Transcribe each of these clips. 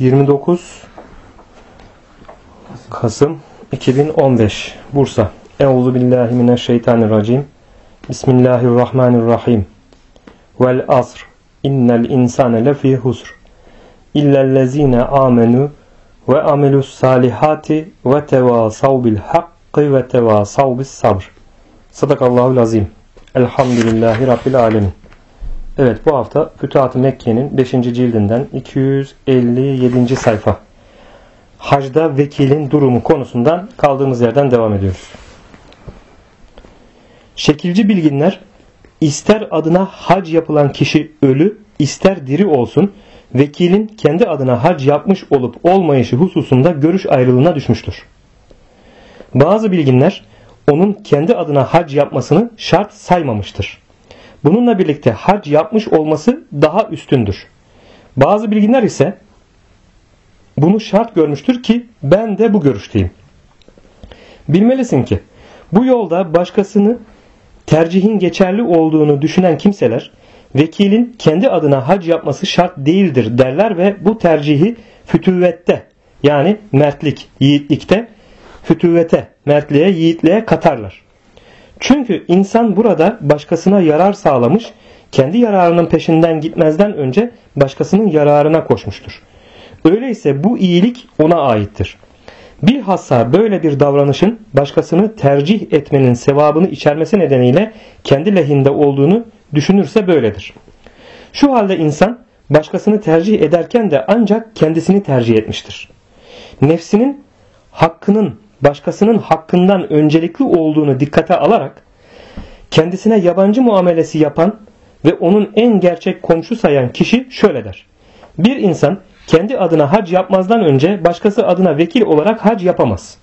29 Kasım 2015 Bursa. Euzubillahimineşşeytanirracim. Bismillahirrahmanirrahim. Vel asr. İnnel insane lefî husr. İllellezîne âmenû ve amelus salihati ve tevâsav bil hakkı ve tevâsav bis sabr. Sadakallahul azim. Elhamdülillahi Rabbil alemin. Evet, bu hafta Fütuhat-ı Mekke'nin 5. cildinden 257. sayfa. Hacda vekilin durumu konusundan kaldığımız yerden devam ediyoruz. Şekilci bilginler ister adına hac yapılan kişi ölü, ister diri olsun, vekilin kendi adına hac yapmış olup olmayışı hususunda görüş ayrılığına düşmüştür. Bazı bilginler onun kendi adına hac yapmasını şart saymamıştır. Bununla birlikte hac yapmış olması daha üstündür. Bazı bilginler ise bunu şart görmüştür ki ben de bu görüşteyim. Bilmelisin ki bu yolda başkasını tercihin geçerli olduğunu düşünen kimseler vekilin kendi adına hac yapması şart değildir derler ve bu tercihi fütüvvette, yani mertlik, yiğitlikte, fütüvvete, mertliğe, yiğitliğe katarlar. Çünkü insan burada başkasına yarar sağlamış, kendi yararının peşinden gitmezden önce başkasının yararına koşmuştur. Öyleyse bu iyilik ona aittir. Bilhassa böyle bir davranışın başkasını tercih etmenin sevabını içermesi nedeniyle kendi lehinde olduğunu düşünürse böyledir. Şu halde insan başkasını tercih ederken de ancak kendisini tercih etmiştir. Nefsinin hakkının başkasının hakkından öncelikli olduğunu dikkate alarak kendisine yabancı muamelesi yapan ve onun en gerçek komşu sayan kişi şöyle der: bir insan kendi adına hac yapmazdan önce başkası adına vekil olarak hac yapamaz.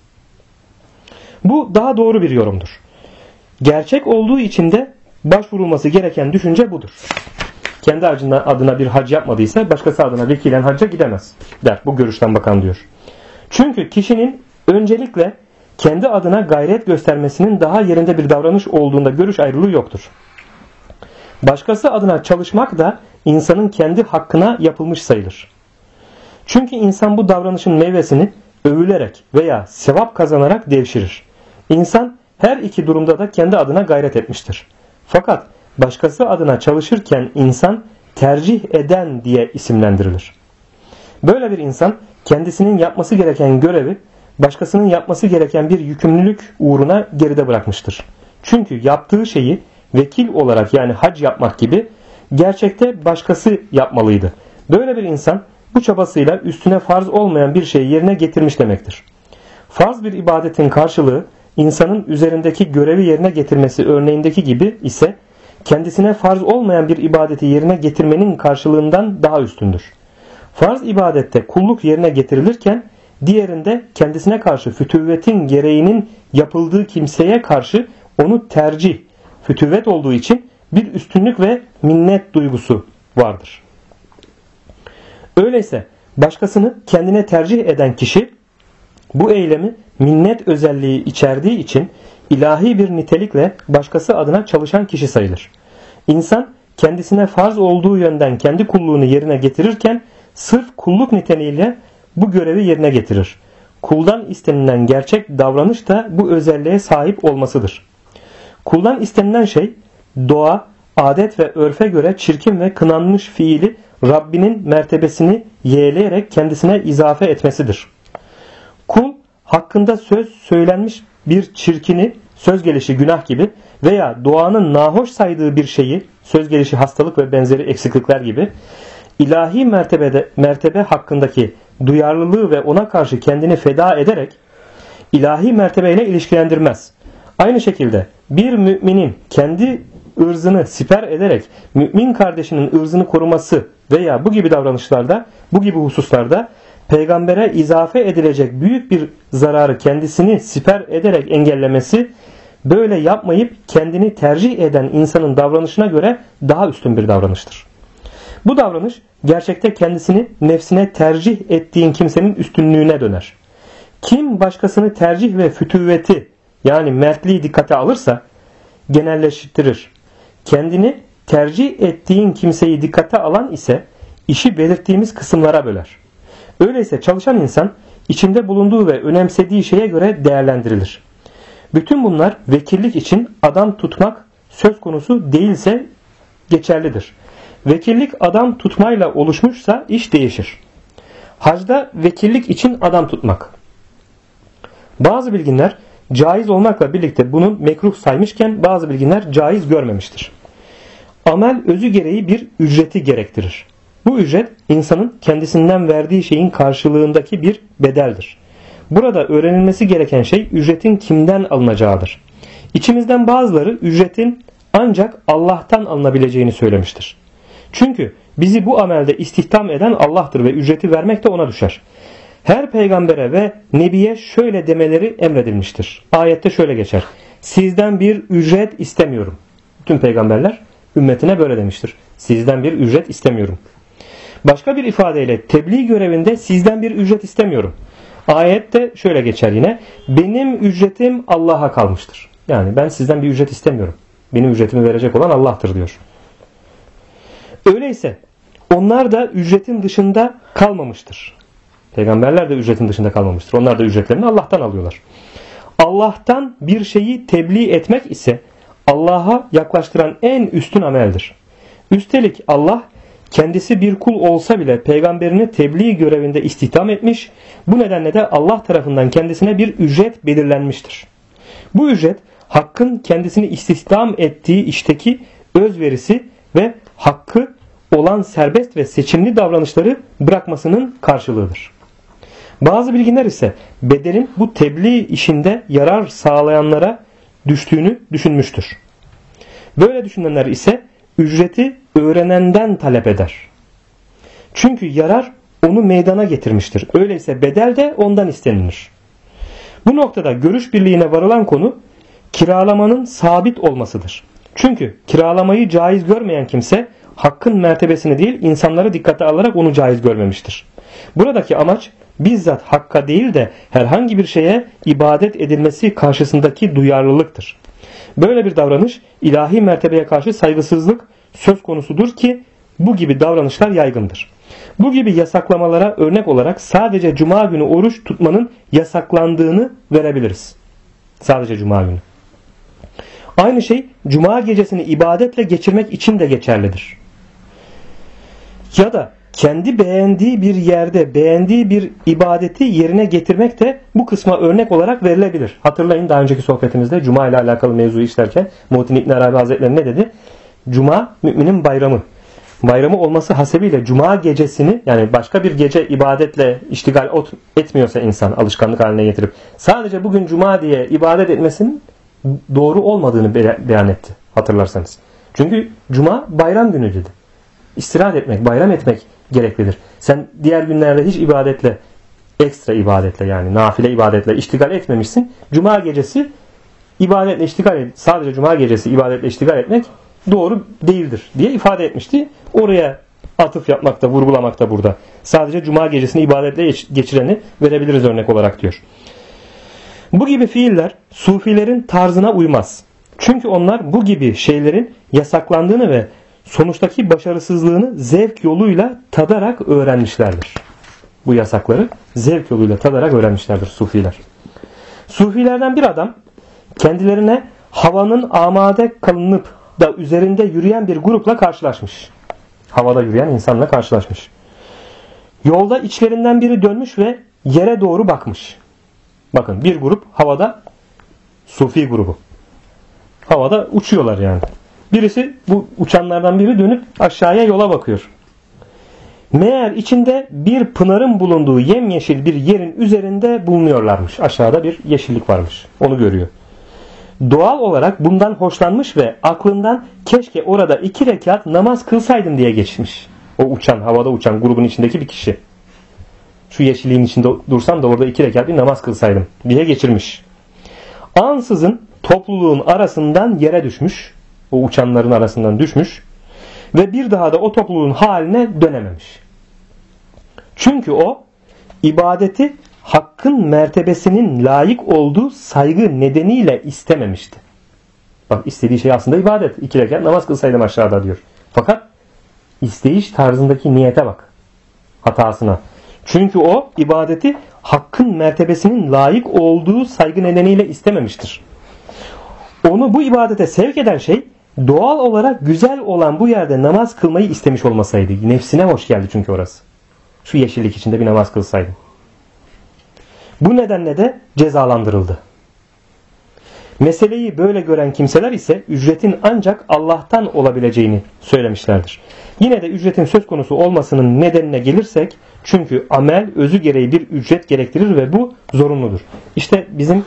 Bu daha doğru bir yorumdur. Gerçek olduğu için de başvurulması gereken düşünce budur. Kendi adına bir hac yapmadıysa başkası adına vekilen hacca gidemez der bu görüşten bakan diyor. Çünkü kişinin öncelikle kendi adına gayret göstermesinin daha yerinde bir davranış olduğunda görüş ayrılığı yoktur. Başkası adına çalışmak da insanın kendi hakkına yapılmış sayılır. Çünkü insan bu davranışın meyvesini övülerek veya sevap kazanarak devşirir. İnsan her iki durumda da kendi adına gayret etmiştir. Fakat başkası adına çalışırken insan tercih eden diye isimlendirilir. Böyle bir insan kendisinin yapması gereken görevi başkasının yapması gereken bir yükümlülük uğruna geride bırakmıştır. Çünkü yaptığı şeyi vekil olarak, yani hac yapmak gibi, gerçekte başkası yapmalıydı. Böyle bir insan bu çabasıyla üstüne farz olmayan bir şeyi yerine getirmiş demektir. Farz bir ibadetin karşılığı insanın üzerindeki görevi yerine getirmesi örneğindeki gibi ise kendisine farz olmayan bir ibadeti yerine getirmenin karşılığından daha üstündür. Farz ibadette kulluk yerine getirilirken diğerinde kendisine karşı fütüvvetin gereğinin yapıldığı kimseye karşı onu tercih, fütüvvet olduğu için bir üstünlük ve minnet duygusu vardır. Öyleyse başkasını kendine tercih eden kişi bu eylemi minnet özelliği içerdiği için ilahi bir nitelikle başkası adına çalışan kişi sayılır. İnsan kendisine farz olduğu yönden kendi kulluğunu yerine getirirken sırf kulluk niteliğiyle bu görevi yerine getirir. Kuldan istenilen gerçek davranış da bu özelliğe sahip olmasıdır. Kuldan istenilen şey doğa, adet ve örfe göre çirkin ve kınanmış fiili Rabbinin mertebesini yeğleyerek kendisine izafe etmesidir. Kul hakkında söz söylenmiş bir çirkini, söz gelişi günah gibi veya doğanın nahoş saydığı bir şeyi, söz gelişi hastalık ve benzeri eksiklikler gibi, ilahi mertebe hakkındaki duyarlılığı ve ona karşı kendini feda ederek ilahi mertebeyle ilişkilendirmez. Aynı şekilde bir müminin kendi ırzını siper ederek mümin kardeşinin ırzını koruması veya bu gibi davranışlarda, bu gibi hususlarda peygambere izafe edilecek büyük bir zararı kendisini siper ederek engellemesi, böyle yapmayıp kendini tercih eden insanın davranışına göre daha üstün bir davranıştır. Bu davranış gerçekte kendisini nefsine tercih ettiğin kimsenin üstünlüğüne döner. Kim başkasını tercih ve fütüvveti, yani mertliği dikkate alırsa genelleştirir. Kendini tercih ettiğin kimseyi dikkate alan ise işi belirttiğimiz kısımlara böler. Öyleyse çalışan insan içinde bulunduğu ve önemsediği şeye göre değerlendirilir. Bütün bunlar vekillik için adam tutmak söz konusu değilse geçerlidir. Vekillik adam tutmayla oluşmuşsa iş değişir. Hacda vekillik için adam tutmak. Bazı bilginler caiz olmakla birlikte bunu mekruh saymışken bazı bilginler caiz görmemiştir. Amel özü gereği bir ücreti gerektirir. Bu ücret insanın kendisinden verdiği şeyin karşılığındaki bir bedeldir. Burada öğrenilmesi gereken şey ücretin kimden alınacağıdır. İçimizden bazıları ücretin ancak Allah'tan alınabileceğini söylemiştir. Çünkü bizi bu amelde istihdam eden Allah'tır ve ücreti vermek de ona düşer. Her peygambere ve nebiye şöyle demeleri emredilmiştir. Ayette şöyle geçer. Sizden bir ücret istemiyorum. Bütün peygamberler ümmetine böyle demiştir. Sizden bir ücret istemiyorum. Başka bir ifadeyle tebliğ görevinde sizden bir ücret istemiyorum. Ayette şöyle geçer yine. Benim ücretim Allah'a kalmıştır. Yani ben sizden bir ücret istemiyorum. Benim ücretimi verecek olan Allah'tır diyor. Öyleyse onlar da ücretin dışında kalmamıştır. Peygamberler de ücretin dışında kalmamıştır. Onlar da ücretlerini Allah'tan alıyorlar. Allah'tan bir şeyi tebliğ etmek ise Allah'a yaklaştıran en üstün ameldir. Üstelik Allah kendisi bir kul olsa bile peygamberini tebliğ görevinde istihdam etmiş, bu nedenle de Allah tarafından kendisine bir ücret belirlenmiştir. Bu ücret Hakk'ın kendisini istihdam ettiği işteki özverisi ve hakkı olan serbest ve seçimli davranışları bırakmasının karşılığıdır. Bazı bilginler ise bedelin bu tebliğ işinde yarar sağlayanlara düştüğünü düşünmüştür. Böyle düşünenler ise ücreti öğrenenden talep eder. Çünkü yarar onu meydana getirmiştir. Öyleyse bedel de ondan istenilir. Bu noktada görüş birliğine varılan konu kiralamanın sabit olmasıdır. Çünkü kiralamayı caiz görmeyen kimse hakkın mertebesini değil insanları dikkate alarak onu caiz görmemiştir. Buradaki amaç bizzat hakka değil de herhangi bir şeye ibadet edilmesi karşısındaki duyarlılıktır. Böyle bir davranış ilahi mertebeye karşı saygısızlık söz konusudur ki bu gibi davranışlar yaygındır. Bu gibi yasaklamalara örnek olarak sadece cuma günü oruç tutmanın yasaklandığını verebiliriz. Sadece cuma günü. Aynı şey cuma gecesini ibadetle geçirmek için de geçerlidir. Ya da kendi beğendiği bir yerde beğendiği bir ibadeti yerine getirmek de bu kısma örnek olarak verilebilir. Hatırlayın daha önceki sohbetimizde cuma ile alakalı mevzuyu işlerken Muhittin İbn Arabi Hazretleri ne dedi? Cuma müminin bayramı. Bayramı olması hasebiyle cuma gecesini yani başka bir gece ibadetle iştigal etmiyorsa insan alışkanlık haline getirip sadece bugün cuma diye ibadet etmesinin doğru olmadığını beyan etti hatırlarsanız. Çünkü cuma bayram günü dedi. İstirahat etmek, bayram etmek gereklidir. Sen diğer günlerde hiç ibadetle, ekstra ibadetle yani nafile ibadetle iştigal etmemişsin. Cuma gecesi ibadetle iştigal sadece cuma gecesi ibadetle iştigal etmek doğru değildir diye ifade etmişti. Oraya atıf yapmakta, vurgulamakta burada. Sadece cuma gecesini ibadetle geçireni verebiliriz örnek olarak diyor. Bu gibi fiiller sufilerin tarzına uymaz. Çünkü onlar bu gibi şeylerin yasaklandığını ve sonuçtaki başarısızlığını zevk yoluyla tadarak öğrenmişlerdir. Bu yasakları zevk yoluyla tadarak öğrenmişlerdir sufiler. Sufilerden bir adam kendilerine havanın amade kılınıp da üzerinde yürüyen bir grupla karşılaşmış. Havada yürüyen insanla karşılaşmış. Yolda içlerinden biri dönmüş ve yere doğru bakmış. Bakın bir grup havada, sufi grubu. Havada uçuyorlar yani. Birisi bu uçanlardan biri dönüp aşağıya yola bakıyor. Meğer içinde bir pınarın bulunduğu yemyeşil bir yerin üzerinde bulunuyorlarmış. Aşağıda bir yeşillik varmış. Onu görüyor. Doğal olarak bundan hoşlanmış ve aklından keşke orada 2 rekat namaz kılsaydım diye geçmiş. O uçan, havada uçan grubun içindeki bir kişi. Şu yeşilliğin içinde dursam da orada 2 rekat bir namaz kılsaydım diye geçirmiş. Ansızın topluluğun arasından yere düşmüş. O uçanların arasından düşmüş. Ve bir daha da o topluluğun haline dönememiş. Çünkü o ibadeti hakkın mertebesinin layık olduğu saygı nedeniyle istememişti. Bak istediği şey aslında ibadet. 2 rekat namaz kılsaydım aşağıda diyor. Fakat isteyiş tarzındaki niyete bak. Hatasına. Çünkü o ibadeti hakkın mertebesinin layık olduğu saygı nedeniyle istememiştir. Onu bu ibadete sevk eden şey doğal olarak güzel olan bu yerde namaz kılmayı istemiş olmasaydı. Nefsine hoş geldi çünkü orası. Şu yeşillik içinde bir namaz kılsaydı. Bu nedenle de cezalandırıldı. Meseleyi böyle gören kimseler ise ücretin ancak Allah'tan olabileceğini söylemişlerdir. Yine de ücretin söz konusu olmasının nedenine gelirsek, çünkü amel özü gereği bir ücret gerektirir ve bu zorunludur. İşte bizim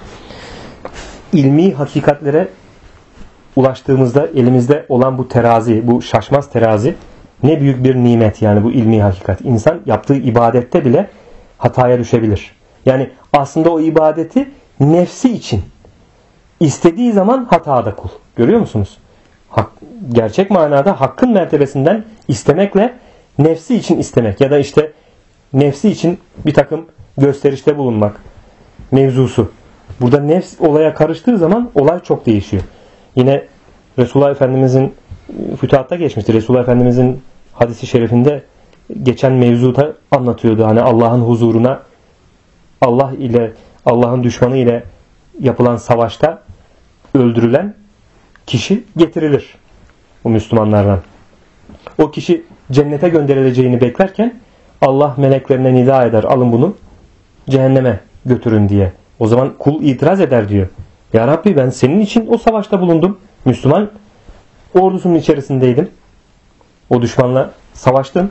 ilmi hakikatlere ulaştığımızda elimizde olan bu terazi, bu şaşmaz terazi ne büyük bir nimet, yani bu ilmi hakikat. İnsan yaptığı ibadette bile hataya düşebilir. Yani aslında o ibadeti nefsi için istediği zaman hatada kul. Görüyor musunuz? Gerçek manada hakkın mertebesinden istemekle nefsi için istemek ya da işte nefsi için bir takım gösterişte bulunmak mevzusu. Burada nefs olaya karıştığı zaman olay çok değişiyor. Yine Resulullah Efendimizin fütuhatta geçmişti. Resulullah Efendimizin hadisi şerifinde geçen mevzuda anlatıyordu. Hani Allah'ın huzuruna Allah ile Allah'ın düşmanı ile yapılan savaşta öldürülen kişi getirilir. Bu Müslümanlardan. O kişi cennete gönderileceğini beklerken Allah meleklerine nida eder. Alın bunu cehenneme götürün diye. O zaman kul itiraz eder diyor. Ya Rabbi, ben senin için o savaşta bulundum. Müslüman ordusunun içerisindeydim. O düşmanla savaştım.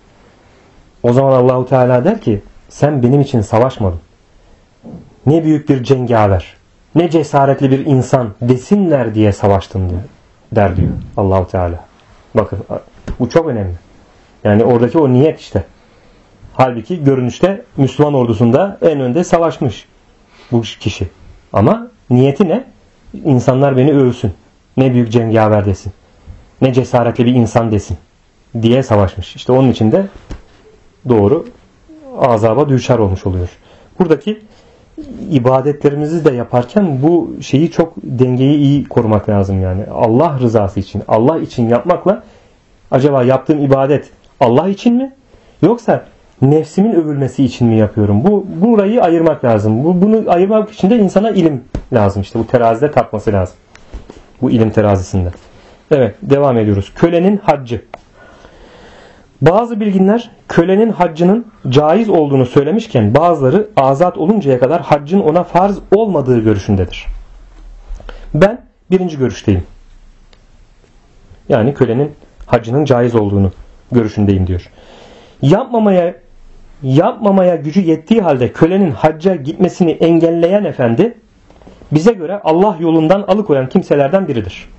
O zaman Allahu Teala der ki sen benim için savaşmadın. Ne büyük bir cengaver, ne cesaretli bir insan desinler diye savaştın diyor, der diyor Allahu Teala. Bakın bu çok önemli. Yani oradaki o niyet işte. Halbuki görünüşte Müslüman ordusunda en önde savaşmış bu kişi. Ama niyeti ne? İnsanlar beni övsün. Ne büyük cengaver desin. Ne cesaretli bir insan desin diye savaşmış. İşte onun için de doğru azaba düçar olmuş oluyor. Buradaki ibadetlerimizi de yaparken bu şeyi çok, dengeyi iyi korumak lazım yani. Allah rızası için, Allah için yapmakla acaba yaptığım ibadet Allah için mi? Yoksa nefsimin övülmesi için mi yapıyorum? Burayı ayırmak lazım. Bunu ayırmak için de insana ilim lazım. İşte bu terazide tartması lazım. Bu ilim terazisinde. Evet, devam ediyoruz. Kölenin haccı. Bazı bilginler kölenin haccının caiz olduğunu söylemişken bazıları azat oluncaya kadar haccın ona farz olmadığı görüşündedir. Ben birinci görüşteyim. Yani kölenin haccının caiz olduğunu görüşündeyim diyor. Yapmamaya gücü yettiği halde kölenin hacca gitmesini engelleyen efendi bize göre Allah yolundan alıkoyan kimselerden biridir.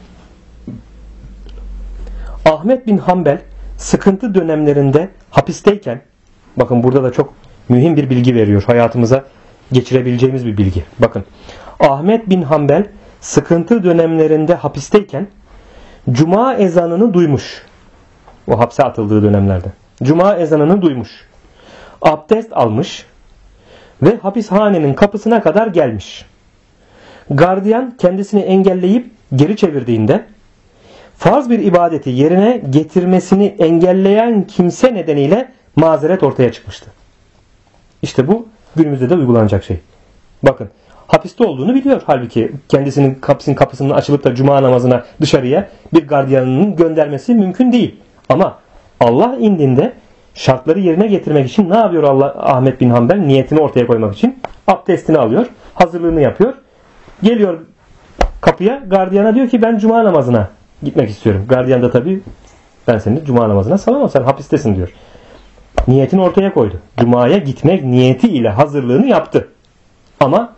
Ahmet bin Hanbel sıkıntı dönemlerinde hapisteyken, bakın burada da çok mühim bir bilgi veriyor. Hayatımıza geçirebileceğimiz bir bilgi. Bakın, Ahmet bin Hanbel sıkıntı dönemlerinde hapisteyken Cuma ezanını duymuş. O hapse atıldığı dönemlerde. Cuma ezanını duymuş. Abdest almış ve hapishanenin kapısına kadar gelmiş. Gardiyan kendisini engelleyip geri çevirdiğinde farz bir ibadeti yerine getirmesini engelleyen kimse nedeniyle mazeret ortaya çıkmıştı. İşte bu günümüzde de uygulanacak şey. Bakın, hapiste olduğunu biliyor halbuki, kendisinin kapısının açılıp da cuma namazına dışarıya bir gardiyanının göndermesi mümkün değil. Ama Allah indinde şartları yerine getirmek için ne yapıyor Ahmet bin Hanbel? Niyetini ortaya koymak için abdestini alıyor, hazırlığını yapıyor. Geliyor kapıya, gardiyana diyor ki ben cuma namazına gitmek istiyorum. Gardiyan da tabii ben seni cuma namazına salamam, sen hapistesin diyor. Niyetini ortaya koydu. Cuma'ya gitmek niyetiyle hazırlığını yaptı. Ama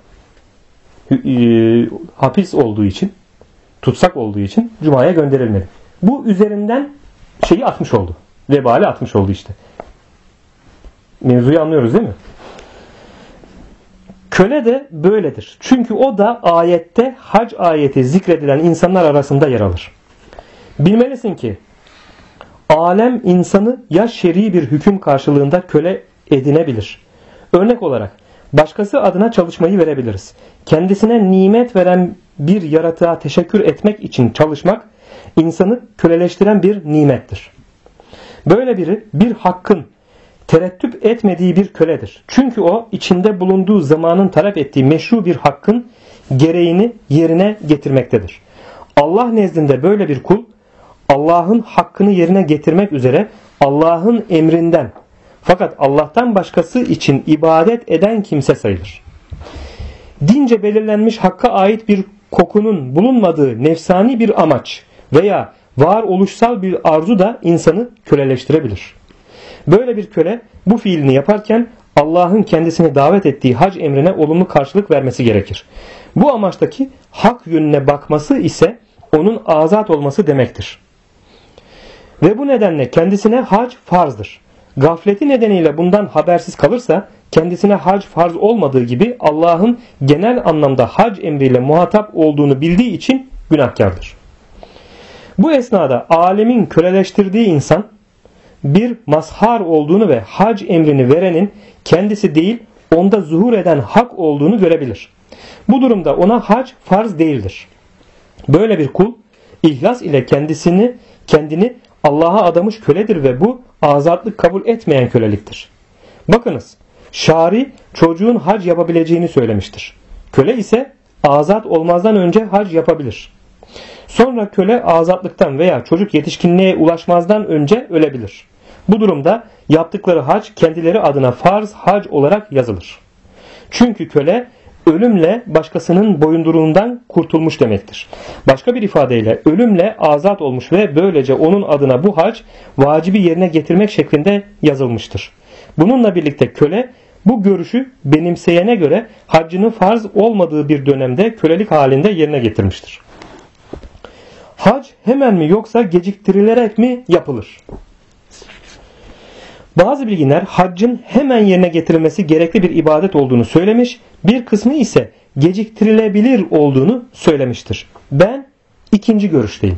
hapis olduğu için, tutsak olduğu için Cuma'ya gönderilmedi. Bu üzerinden şeyi atmış oldu. Vebali atmış oldu işte. Mevzuyu anlıyoruz değil mi? Köle de böyledir. Çünkü o da ayette hac ayeti zikredilen insanlar arasında yer alır. Bilmelisin ki alem insanı ya şer'i bir hüküm karşılığında köle edinebilir. Örnek olarak başkası adına çalışmayı verebiliriz. Kendisine nimet veren bir yaratığa teşekkür etmek için çalışmak insanı köleleştiren bir nimettir. Böyle biri bir hakkın tereddüt etmediği bir köledir. Çünkü o içinde bulunduğu zamanın talep ettiği meşru bir hakkın gereğini yerine getirmektedir. Allah nezdinde böyle bir kul Allah'ın hakkını yerine getirmek üzere Allah'ın emrinden fakat Allah'tan başkası için ibadet eden kimse sayılır. Dince belirlenmiş hakka ait bir kokunun bulunmadığı nefsani bir amaç veya varoluşsal bir arzu da insanı köleleştirebilir. Böyle bir köle bu fiilini yaparken Allah'ın kendisini davet ettiği hac emrine olumlu karşılık vermesi gerekir. Bu amaçtaki hak yönüne bakması ise onun azat olması demektir. Ve bu nedenle kendisine hac farzdır. Gafleti nedeniyle bundan habersiz kalırsa kendisine hac farz olmadığı gibi Allah'ın genel anlamda hac emriyle muhatap olduğunu bildiği için günahkardır. Bu esnada alemin köleleştirdiği insan bir mazhar olduğunu ve hac emrini verenin kendisi değil onda zuhur eden hak olduğunu görebilir. Bu durumda ona hac farz değildir. Böyle bir kul ihlas ile kendini Allah'a adamış köledir ve bu azatlık kabul etmeyen köleliktir. Bakınız, şari çocuğun hac yapabileceğini söylemiştir. Köle ise azat olmazdan önce hac yapabilir. Sonra köle azatlıktan veya çocuk yetişkinliğe ulaşmazdan önce ölebilir. Bu durumda yaptıkları hac kendileri adına farz hac olarak yazılır. Çünkü köle ölümle başkasının boyunduruğundan kurtulmuş demektir. Başka bir ifadeyle ölümle azat olmuş ve böylece onun adına bu hac vacibi yerine getirmek şeklinde yazılmıştır. Bununla birlikte köle bu görüşü benimseyene göre haccının farz olmadığı bir dönemde kölelik halinde yerine getirmiştir. Hac hemen mi yoksa geciktirilerek mi yapılır? Bazı bilginler haccın hemen yerine getirilmesi gerekli bir ibadet olduğunu söylemiş, bir kısmı ise geciktirilebilir olduğunu söylemiştir. Ben ikinci görüşteyim.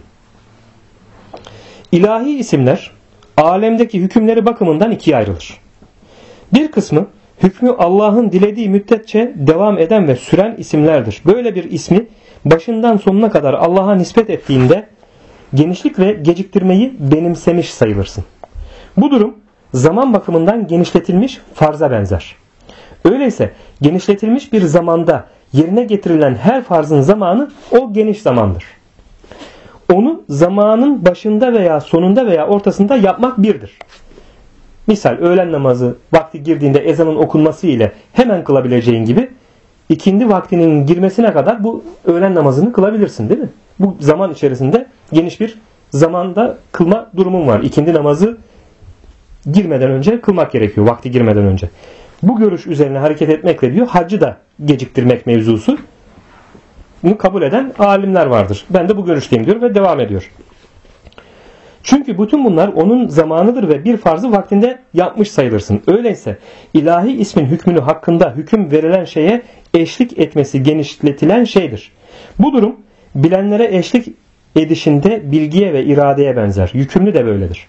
İlahi isimler alemdeki hükümleri bakımından ikiye ayrılır. Bir kısmı hükmü Allah'ın dilediği müddetçe devam eden ve süren isimlerdir. Böyle bir ismi başından sonuna kadar Allah'a nispet ettiğinde genişlik ve geciktirmeyi benimsemiş sayılırsın. Bu durum zaman bakımından genişletilmiş farza benzer. Öyleyse genişletilmiş bir zamanda yerine getirilen her farzın zamanı o geniş zamandır. Onu zamanın başında veya sonunda veya ortasında yapmak birdir. Misal öğlen namazı vakti girdiğinde ezanın okunması ile hemen kılabileceğin gibi ikindi vaktinin girmesine kadar bu öğlen namazını kılabilirsin, değil mi? Bu zaman içerisinde geniş bir zamanda kılma durumun var. İkindi namazı girmeden önce kılmak gerekiyor, vakti girmeden önce. Bu görüş üzerine hareket etmekle diyor haccı da geciktirmek mevzusu. Bunu kabul eden alimler vardır. Ben de bu görüşteyim diyor ve devam ediyor. Çünkü bütün bunlar onun zamanıdır ve bir farzı vaktinde yapmış sayılırsın. Öyleyse ilahi ismin hükmünü hakkında hüküm verilen şeye eşlik etmesi genişletilen şeydir. Bu durum bilenlere eşlik edişinde bilgiye ve iradeye benzer. Yükümlü de böyledir.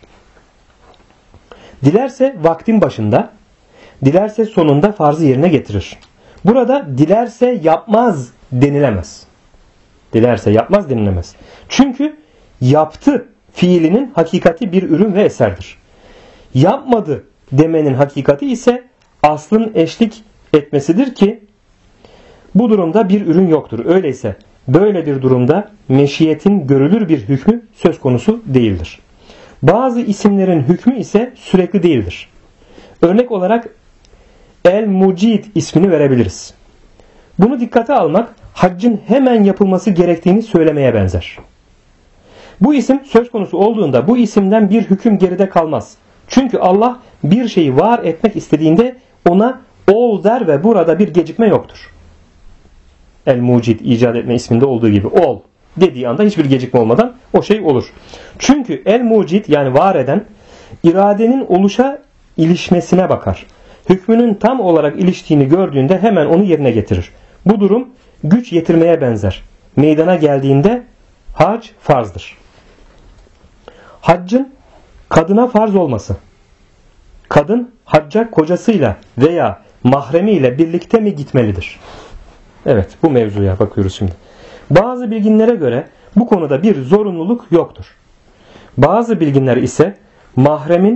Dilerse vaktin başında, dilerse sonunda farzı yerine getirir. Burada dilerse yapmaz denilemez. Dilerse yapmaz denilemez. Çünkü yaptı fiilinin hakikati bir ürün ve eserdir. Yapmadı demenin hakikati ise aslın eşlik etmesidir ki bu durumda bir ürün yoktur. Öyleyse böyle bir durumda meşiyetin görülür bir hükmü söz konusu değildir. Bazı isimlerin hükmü ise sürekli değildir. Örnek olarak El-Mucid ismini verebiliriz. Bunu dikkate almak haccın hemen yapılması gerektiğini söylemeye benzer. Bu isim söz konusu olduğunda bu isimden bir hüküm geride kalmaz. Çünkü Allah bir şeyi var etmek istediğinde ona ol der ve burada bir gecikme yoktur. El-Mucid icat etme isminde olduğu gibi ol dediği anda hiçbir gecikme olmadan o şey olur. Çünkü El-Mucid yani var eden iradenin oluşa ilişmesine bakar. Hükmünün tam olarak iliştiğini gördüğünde hemen onu yerine getirir. Bu durum güç yetirmeye benzer. Meydana geldiğinde hac farzdır. Haccın kadına farz olması. Kadın hacca kocasıyla veya mahremiyle birlikte mi gitmelidir? Evet, bu mevzuya bakıyoruz şimdi. Bazı bilginlere göre bu konuda bir zorunluluk yoktur. Bazı bilginler ise mahremin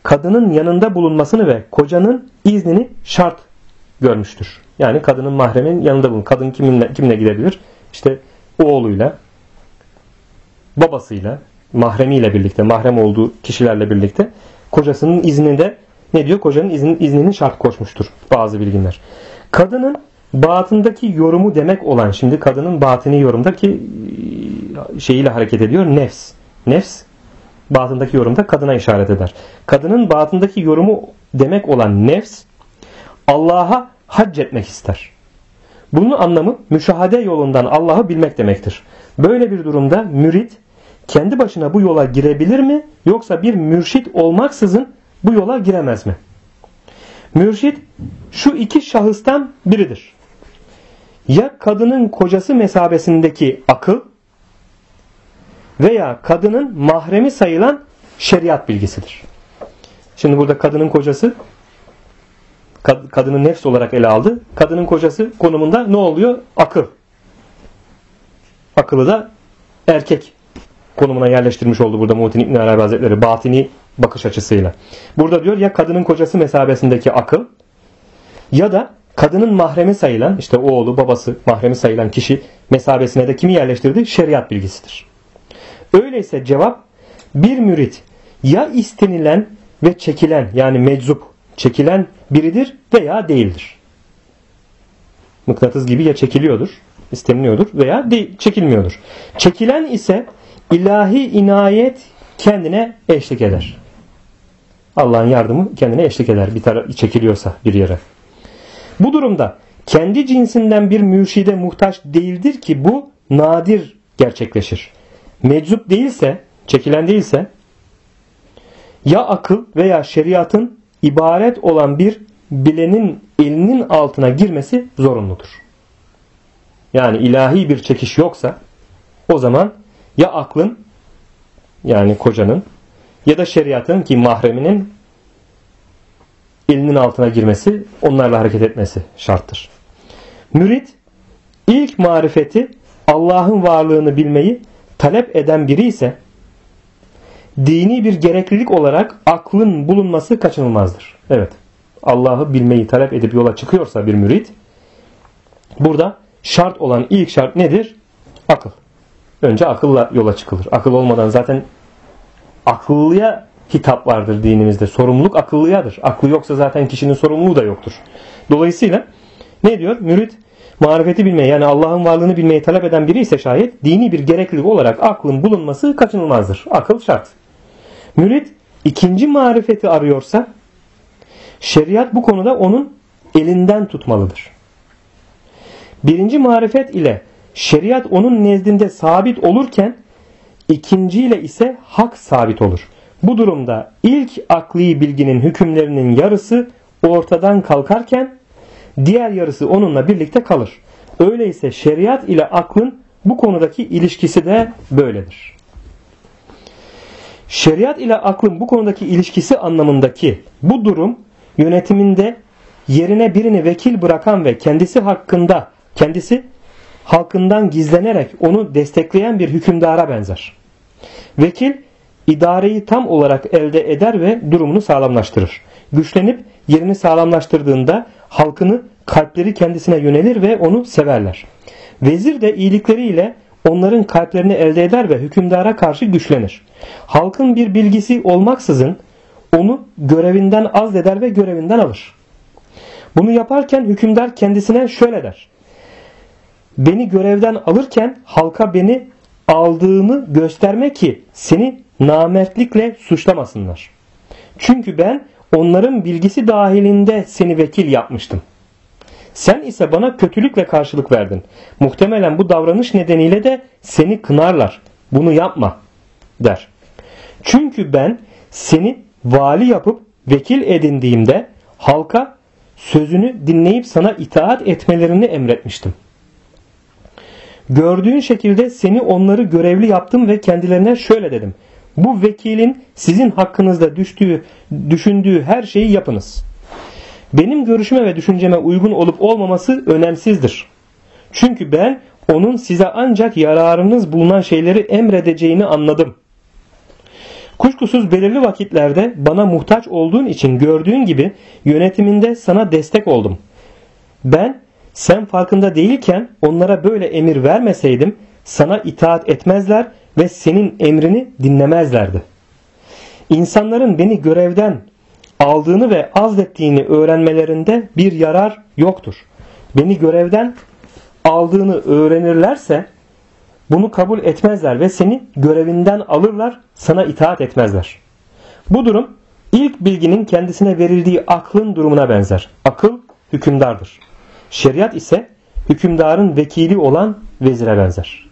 kadının yanında bulunmasını ve kocanın iznini şart görmüştür. Yani kadının mahremin yanında bulun. Kadın kimle gidebilir? İşte oğluyla, babasıyla, mahremiyle birlikte, mahrem olduğu kişilerle birlikte kocasının izninde ne diyor? Kocanın iznini şart koşmuştur bazı bilginler. Kadının batındaki yorumu demek olan, şimdi kadının batini yorumdaki şeyiyle hareket ediyor. Nefs. Nefs batındaki yorumda kadına işaret eder. Kadının batındaki yorumu demek olan nefs Allah'a hac etmek ister. Bunun anlamı müşahede yolundan Allah'ı bilmek demektir. Böyle bir durumda mürit kendi başına bu yola girebilir mi, yoksa bir mürşit olmaksızın bu yola giremez mi? Mürşit şu iki şahıstan biridir. Ya kadının kocası mesabesindeki akıl veya kadının mahremi sayılan şeriat bilgisidir. Şimdi burada kadının kocası, kadının nefs olarak ele aldı. Kadının kocası konumunda ne oluyor? Akıl. Akıllı da erkek konumuna yerleştirmiş oldu burada Muhittin İbn Arabi Hazretleri batini bakış açısıyla. Burada diyor ya kadının kocası mesabesindeki akıl ya da kadının mahremi sayılan, işte oğlu, babası mahremi sayılan kişi mesabesine de kimi yerleştirdi? Şeriat bilgisidir. Öyleyse cevap, bir mürit ya istenilen ve çekilen, yani meczup, çekilen biridir veya değildir. Mıknatıs gibi ya çekiliyordur, isteniliyordur veya çekilmiyordur. Çekilen ise ilahi inayet kendine eşlik eder. Allah'ın yardımı kendine eşlik eder çekiliyorsa bir yere. Bu durumda kendi cinsinden bir mürşide muhtaç değildir ki bu nadir gerçekleşir. Meczup değilse, çekilen değilse ya akıl veya şeriatın ibaret olan bir bilenin elinin altına girmesi zorunludur. Yani ilahi bir çekiş yoksa o zaman ya aklın, yani kocanın, ya da şeriatın, ki mahreminin elinin altına girmesi, onlarla hareket etmesi şarttır. Mürit ilk marifeti, Allah'ın varlığını bilmeyi talep eden biri ise dini bir gereklilik olarak aklın bulunması kaçınılmazdır. Evet, Allah'ı bilmeyi talep edip yola çıkıyorsa bir mürit, burada şart olan ilk şart nedir? Akıl. Önce akılla yola çıkılır. Akıl olmadan zaten akıllıya hitap vardır dinimizde. Sorumluluk akıllıyadır. Aklı yoksa zaten kişinin sorumluluğu da yoktur. Dolayısıyla ne diyor? Mürit marifeti bilmeyi, yani Allah'ın varlığını bilmeyi talep eden biri ise şayet dini bir gereklilik olarak aklın bulunması kaçınılmazdır. Akıl şart. Mürit ikinci marifeti arıyorsa şeriat bu konuda onun elinden tutmalıdır. Birinci marifet ile şeriat onun nezdinde sabit olurken ikinciyle ise hak sabit olur. Bu durumda ilk akli bilginin hükümlerinin yarısı ortadan kalkarken diğer yarısı onunla birlikte kalır. Öyleyse şeriat ile aklın bu konudaki ilişkisi de böyledir. Şeriat ile aklın bu konudaki ilişkisi anlamındaki bu durum yönetiminde yerine birini vekil bırakan ve kendisi halkından gizlenerek onu destekleyen bir hükümdara benzer. Vekil idareyi tam olarak elde eder ve durumunu sağlamlaştırır. Güçlenip yerini sağlamlaştırdığında halkını kalpleri kendisine yönelir ve onu severler. Vezir de iyilikleriyle onların kalplerini elde eder ve hükümdara karşı güçlenir. Halkın bir bilgisi olmaksızın onu görevinden azleder ve görevinden alır. Bunu yaparken hükümdar kendisine şöyle der: beni görevden alırken halka beni aldığını gösterme ki seni namertlikle suçlamasınlar. Çünkü ben onların bilgisi dahilinde seni vekil yapmıştım. Sen ise bana kötülükle karşılık verdin. Muhtemelen bu davranış nedeniyle de seni kınarlar. Bunu yapma der. Çünkü ben seni vali yapıp vekil edindiğimde halka sözünü dinleyip sana itaat etmelerini emretmiştim. Gördüğün şekilde seni onları görevli yaptım ve kendilerine şöyle dedim: bu vekilin sizin hakkınızda düşündüğü her şeyi yapınız. Benim görüşüme ve düşünceme uygun olup olmaması önemsizdir. Çünkü ben onun size ancak yararınız bulunan şeyleri emredeceğini anladım. Kuşkusuz belirli vakitlerde bana muhtaç olduğun için gördüğün gibi yönetiminde sana destek oldum. Ben sen farkında değilken onlara böyle emir vermeseydim sana itaat etmezler ve senin emrini dinlemezlerdi. İnsanların beni görevden aldığını ve azlettiğini öğrenmelerinde bir yarar yoktur. Beni görevden aldığını öğrenirlerse bunu kabul etmezler ve seni görevinden alırlar, sana itaat etmezler. Bu durum ilk bilginin kendisine verildiği aklın durumuna benzer. Akıl hükümdardır. Şeriat ise hükümdarın vekili olan vezire benzer.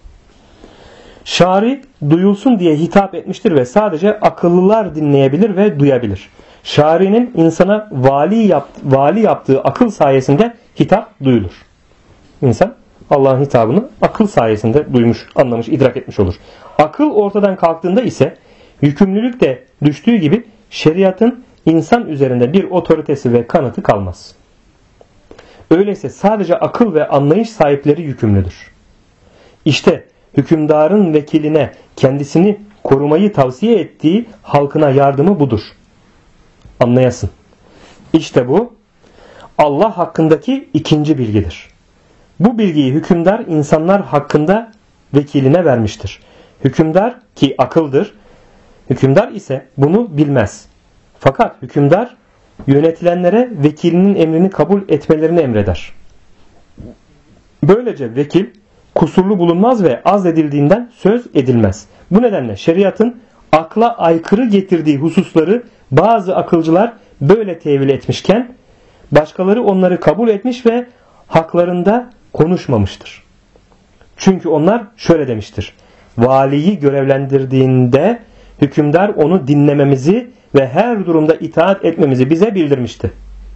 Şari duyulsun diye hitap etmiştir ve sadece akıllılar dinleyebilir ve duyabilir. Şari'nin insana vali yaptığı akıl sayesinde hitap duyulur. İnsan Allah'ın hitabını akıl sayesinde duymuş, anlamış, idrak etmiş olur. Akıl ortadan kalktığında ise yükümlülük de düştüğü gibi şeriatın insan üzerinde bir otoritesi ve kanıtı kalmaz. Öyleyse sadece akıl ve anlayış sahipleri yükümlüdür. İşte hükümdarın vekiline kendisini korumayı tavsiye ettiği halkına yardımı budur. Anlayasın. İşte bu Allah hakkındaki ikinci bilgidir. Bu bilgiyi hükümdar insanlar hakkında vekiline vermiştir. Hükümdar ki akıldır, hükümdar ise bunu bilmez. Fakat hükümdar yönetilenlere vekilinin emrini kabul etmelerini emreder. Böylece vekil kusurlu bulunmaz ve azledildiğinden söz edilmez. Bu nedenle şeriatın akla aykırı getirdiği hususları bazı akılcılar böyle tevil etmişken başkaları onları kabul etmiş ve haklarında konuşmamıştır. Çünkü onlar şöyle demiştir: valiyi görevlendirdiğinde hükümdar onu dinlememizi ve her durumda itaat etmemizi bize bildirmişti.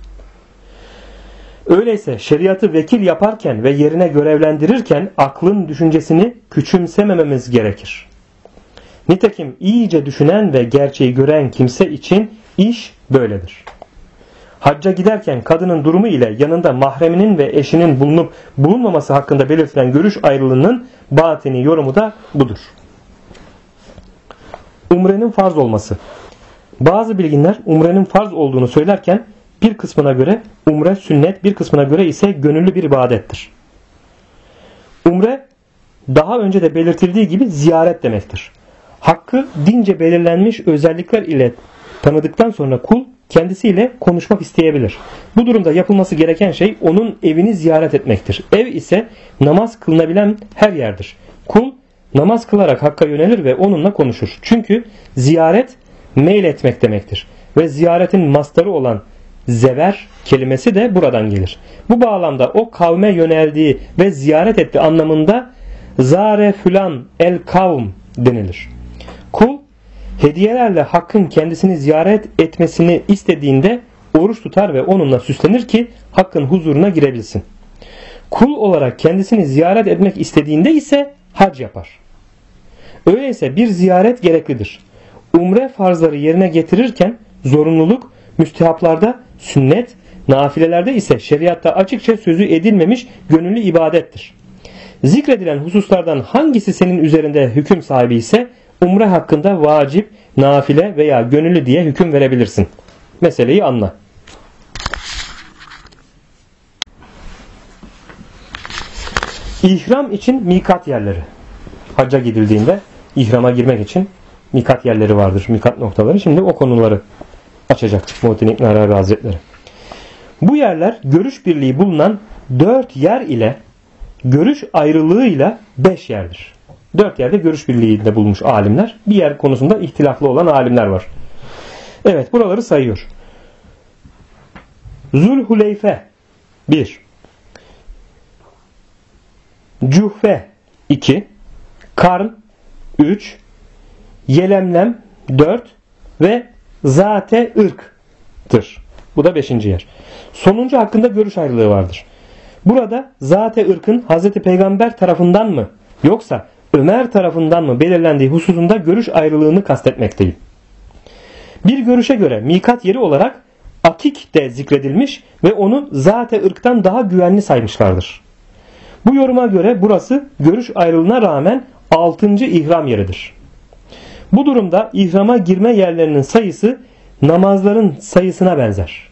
Öyleyse şeriatı vekil yaparken ve yerine görevlendirirken aklın düşüncesini küçümsemememiz gerekir. Nitekim iyice düşünen ve gerçeği gören kimse için iş böyledir. Hacca giderken kadının durumu ile yanında mahreminin ve eşinin bulunup bulunmaması hakkında belirtilen görüş ayrılığının batini yorumu da budur. Umrenin farz olması. Bazı bilginler umrenin farz olduğunu söylerken bir kısmına göre umre sünnet, bir kısmına göre ise gönüllü bir ibadettir. Umre daha önce de belirtildiği gibi ziyaret demektir. Hakkı dince belirlenmiş özellikler ile tanıdıktan sonra kul kendisiyle konuşmak isteyebilir. Bu durumda yapılması gereken şey onun evini ziyaret etmektir. Ev ise namaz kılınabilen her yerdir. Kul namaz kılarak Hakk'a yönelir ve onunla konuşur. Çünkü ziyaret meyletmek demektir. Ve ziyaretin mastarı olan zever kelimesi de buradan gelir. Bu bağlamda o kavme yöneldiği ve ziyaret etti anlamında zare fülan el kavm denilir. Kul hediyelerle Hakk'ın kendisini ziyaret etmesini istediğinde oruç tutar ve onunla süslenir ki Hakk'ın huzuruna girebilsin. Kul olarak kendisini ziyaret etmek istediğinde ise hac yapar. Öyleyse bir ziyaret gereklidir. Umre farzları yerine getirirken zorunluluk, müstehaplarda sünnet, nafilelerde ise şeriatta açıkça sözü edilmemiş gönüllü ibadettir. Zikredilen hususlardan hangisi senin üzerinde hüküm sahibi ise umre hakkında vacip, nafile veya gönüllü diye hüküm verebilirsin. Meseleyi anla. İhram için mikat yerleri. Hacca gidildiğinde ihrama girmek için mikat yerleri vardır, mikat noktaları. Şimdi o konuları açacak Muhittin İbn Arabi Hazretleri. Bu yerler görüş birliği bulunan 4 yer ile görüş ayrılığıyla 5 yerdir. 4 yerde görüş birliğinde bulmuş alimler. Bir yer konusunda ihtilaflı olan alimler var. Evet, buraları sayıyor. Zulhuleyfe 1, Cuhfe 2, Karn 3, Yelemlem 4 ve Zate ırktır. Bu da 5. yer. Sonuncu hakkında görüş ayrılığı vardır. Burada Zate ırkın Hz. Peygamber tarafından mı yoksa Ömer tarafından mı belirlendiği hususunda görüş ayrılığını kastetmekteyim. Bir görüşe göre mikat yeri olarak Akik de zikredilmiş ve onu Zate ırktan daha güvenli saymışlardır. Bu yoruma göre burası görüş ayrılığına rağmen 6. ihram yeridir. Bu durumda ihrama girme yerlerinin sayısı namazların sayısına benzer.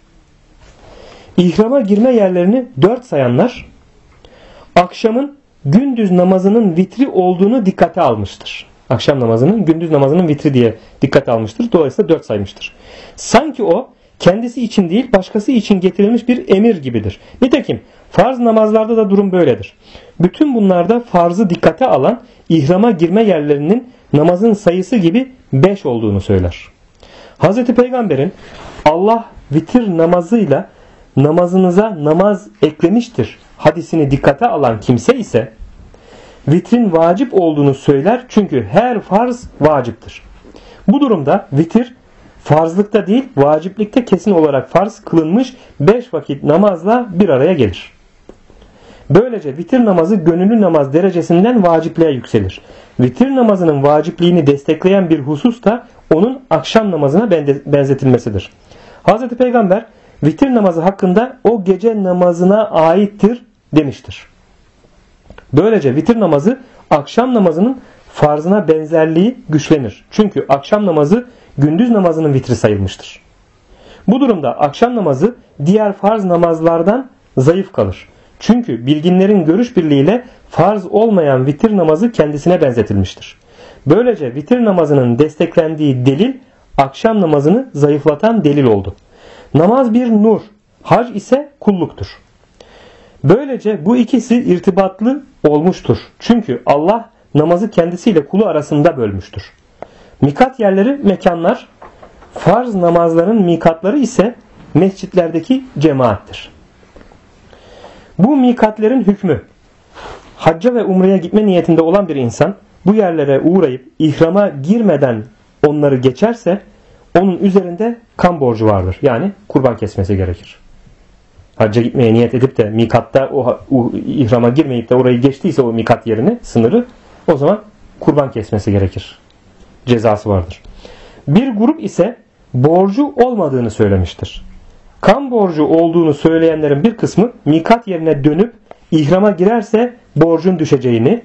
İhrama girme yerlerini 4 sayanlar akşamın gündüz namazının vitri olduğunu dikkate almıştır. Akşam namazının gündüz namazının vitri diye dikkate almıştır. Dolayısıyla 4 saymıştır. Sanki o kendisi için değil başkası için getirilmiş bir emir gibidir. Nitekim farz namazlarda da durum böyledir. Bütün bunlarda farzı dikkate alan ihrama girme yerlerinin namazın sayısı gibi 5 olduğunu söyler. Hz. Peygamber'in Allah vitir namazıyla namazınıza namaz eklemiştir hadisini dikkate alan kimse ise vitrin vacip olduğunu söyler çünkü her farz vaciptir. Bu durumda vitir farzlıkta değil vaciplikte kesin olarak farz kılınmış 5 vakit namazla bir araya gelir. Böylece vitir namazı gönüllü namaz derecesinden vacipliğe yükselir. Vitir namazının vacipliğini destekleyen bir husus da onun akşam namazına benzetilmesidir. Hz. Peygamber vitir namazı hakkında o gece namazına aittir demiştir. Böylece vitir namazı akşam namazının farzına benzerliği güçlenir. Çünkü akşam namazı gündüz namazının vitri sayılmıştır. Bu durumda akşam namazı diğer farz namazlardan zayıf kalır. Çünkü bilginlerin görüş birliğiyle farz olmayan vitir namazı kendisine benzetilmiştir. Böylece vitir namazının desteklendiği delil akşam namazını zayıflatan delil oldu. Namaz bir nur, hac ise kulluktur. Böylece bu ikisi irtibatlı olmuştur. Çünkü Allah namazı kendisiyle kulu arasında bölmüştür. Mikat yerleri mekanlar, farz namazların mikatları ise mescitlerdeki cemaattir. Bu mikatlerin hükmü, hacca ve umreye gitme niyetinde olan bir insan bu yerlere uğrayıp ihrama girmeden onları geçerse onun üzerinde kan borcu vardır. Yani kurban kesmesi gerekir. Hacca gitmeye niyet edip de mikatta o ihrama girmeyip de orayı geçtiyse o mikat yerini, sınırı, o zaman kurban kesmesi gerekir. Cezası vardır. Bir grup ise borcu olmadığını söylemiştir. Kan borcu olduğunu söyleyenlerin bir kısmı mikat yerine dönüp ihrama girerse borcun düşeceğini,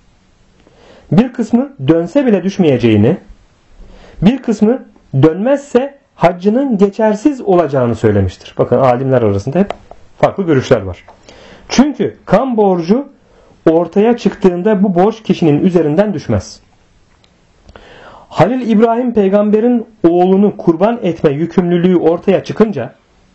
bir kısmı dönse bile düşmeyeceğini, bir kısmı dönmezse haccının geçersiz olacağını söylemiştir. Bakın alimler arasında hep farklı görüşler var. Çünkü kan borcu ortaya çıktığında bu borç kişinin üzerinden düşmez. Halil İbrahim peygamberin oğlunu kurban etme yükümlülüğü ortaya çıkınca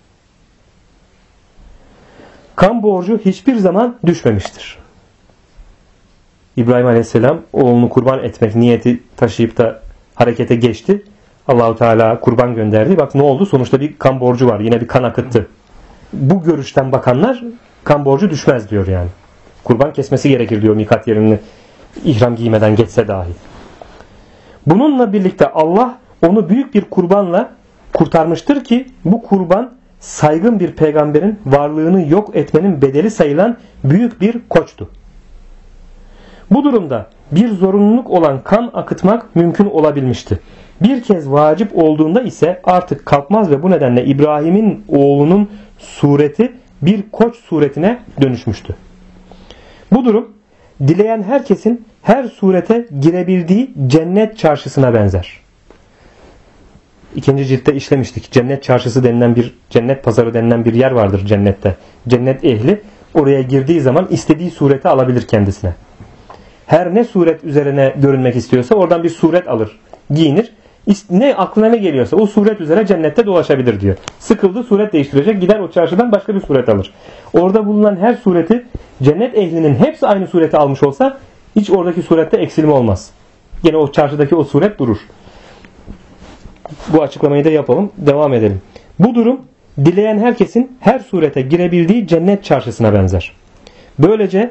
kan borcu hiçbir zaman düşmemiştir. İbrahim Aleyhisselam oğlunu kurban etmek niyeti taşıyıp da harekete geçti. Allahu Teala kurban gönderdi. Bak ne oldu? Sonuçta bir kan borcu var. Yine bir kan akıttı. Bu görüşten bakanlar kan borcu düşmez diyor yani. Kurban kesmesi gerekir diyor mikat yerini ihram giymeden geçse dahi. Bununla birlikte Allah onu büyük bir kurbanla kurtarmıştır ki bu kurban saygın bir peygamberin varlığını yok etmenin bedeli sayılan büyük bir koçtu. Bu durumda bir zorunluluk olan kan akıtmak mümkün olabilmişti. Bir kez vacip olduğunda ise artık kalkmaz ve bu nedenle İbrahim'in oğlunun sureti bir koç suretine dönüşmüştü. Bu durum dileyen herkesin her surete girebildiği cennet çarşısına benzer. İkinci ciltte işlemiştik. Cennet çarşısı denilen bir, cennet pazarı denilen bir yer vardır cennette. Cennet ehli oraya girdiği zaman istediği sureti alabilir kendisine. Her ne suret üzerine görünmek istiyorsa oradan bir suret alır, giyinir. Ne aklına ne geliyorsa o suret üzere cennette dolaşabilir diyor. Sıkıldı suret değiştirecek, gider o çarşıdan başka bir suret alır. Orada bulunan her sureti cennet ehlinin hepsi aynı sureti almış olsa hiç oradaki surette eksilme olmaz. Yine o çarşıdaki o suret durur. Bu açıklamayı da yapalım, devam edelim. Bu durum dileyen herkesin her surete girebildiği cennet çarşısına benzer. Böylece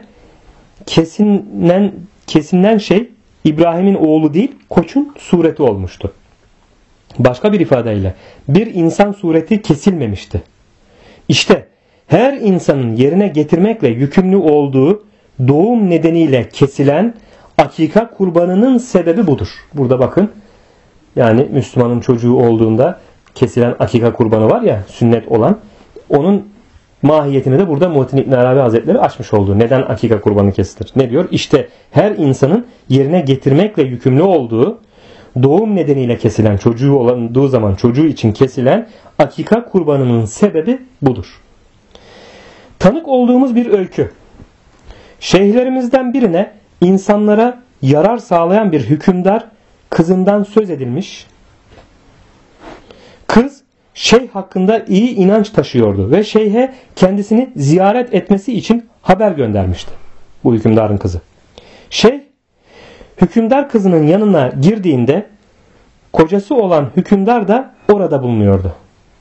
kesinilen şey İbrahim'in oğlu değil, koçun sureti olmuştu. Başka bir ifadeyle bir insan sureti kesilmemişti. İşte her insanın yerine getirmekle yükümlü olduğu doğum nedeniyle kesilen akika kurbanının sebebi budur. Burada bakın, yani Müslümanın çocuğu olduğunda kesilen akika kurbanı var ya, sünnet olan, onun mahiyetini de burada Muhittin İbn Arabi Hazretleri açmış oldu. Neden akika kurbanı kesilir? Ne diyor? İşte her insanın yerine getirmekle yükümlü olduğu doğum nedeniyle kesilen, çocuğu olduğu zaman çocuğu için kesilen akika kurbanının sebebi budur. Tanık olduğumuz bir öykü. Şeyhlerimizden birine insanlara yarar sağlayan bir hükümdar kızından söz edilmiş. Kız şeyh hakkında iyi inanç taşıyordu ve şeyhe kendisini ziyaret etmesi için haber göndermişti. Bu hükümdarın kızı. Şeyh hükümdar kızının yanına girdiğinde kocası olan hükümdar da orada bulunuyordu.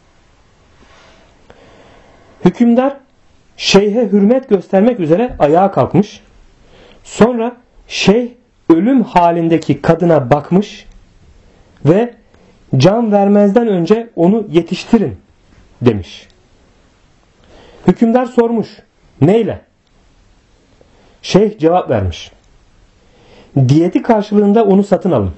Hükümdar şeyhe hürmet göstermek üzere ayağa kalkmış. Sonra şeyh ölüm halindeki kadına bakmış ve can vermezden önce onu yetiştirin demiş. Hükümdar sormuş, neyle? Şeyh cevap vermiş. Diyeti karşılığında onu satın alın.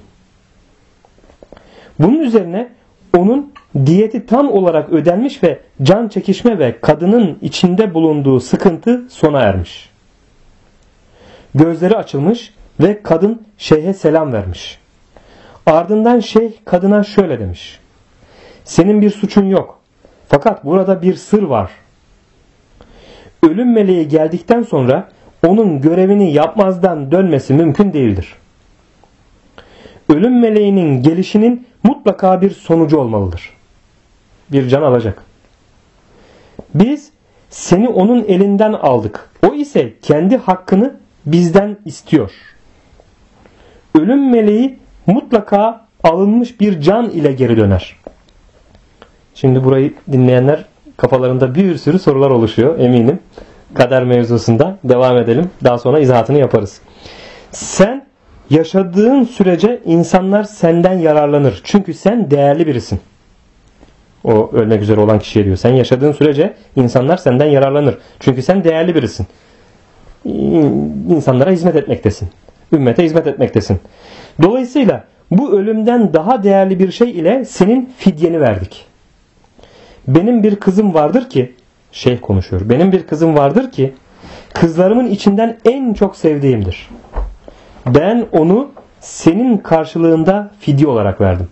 Bunun üzerine onun diyeti tam olarak ödenmiş ve can çekişme ve kadının içinde bulunduğu sıkıntı sona ermiş. Gözleri açılmış ve kadın şeyhe selam vermiş. Ardından şeyh kadına şöyle demiş. Senin bir suçun yok. Fakat burada bir sır var. Ölüm meleği geldikten sonra onun görevini yapmazdan dönmesi mümkün değildir. Ölüm meleğinin gelişinin mutlaka bir sonucu olmalıdır. Bir can alacak. Biz seni onun elinden aldık. O ise kendi hakkını bizden istiyor. Ölüm meleği mutlaka alınmış bir can ile geri döner. Şimdi burayı dinleyenler kafalarında bir sürü sorular oluşuyor eminim. Kader mevzusunda devam edelim. Daha sonra izahatını yaparız. Sen yaşadığın sürece insanlar senden yararlanır. Çünkü sen değerli birisin. O ölmek üzere olan kişiye diyor. Sen yaşadığın sürece insanlar senden yararlanır. Çünkü sen değerli birisin. İnsanlara hizmet etmektesin. Ümmete hizmet etmektesin. Dolayısıyla bu ölümden daha değerli bir şey ile senin fidyeni verdik. Benim bir kızım vardır ki, şeyh konuşuyor. Benim bir kızım vardır ki kızlarımın içinden en çok sevdiğimdir. Ben onu senin karşılığında fidye olarak verdim.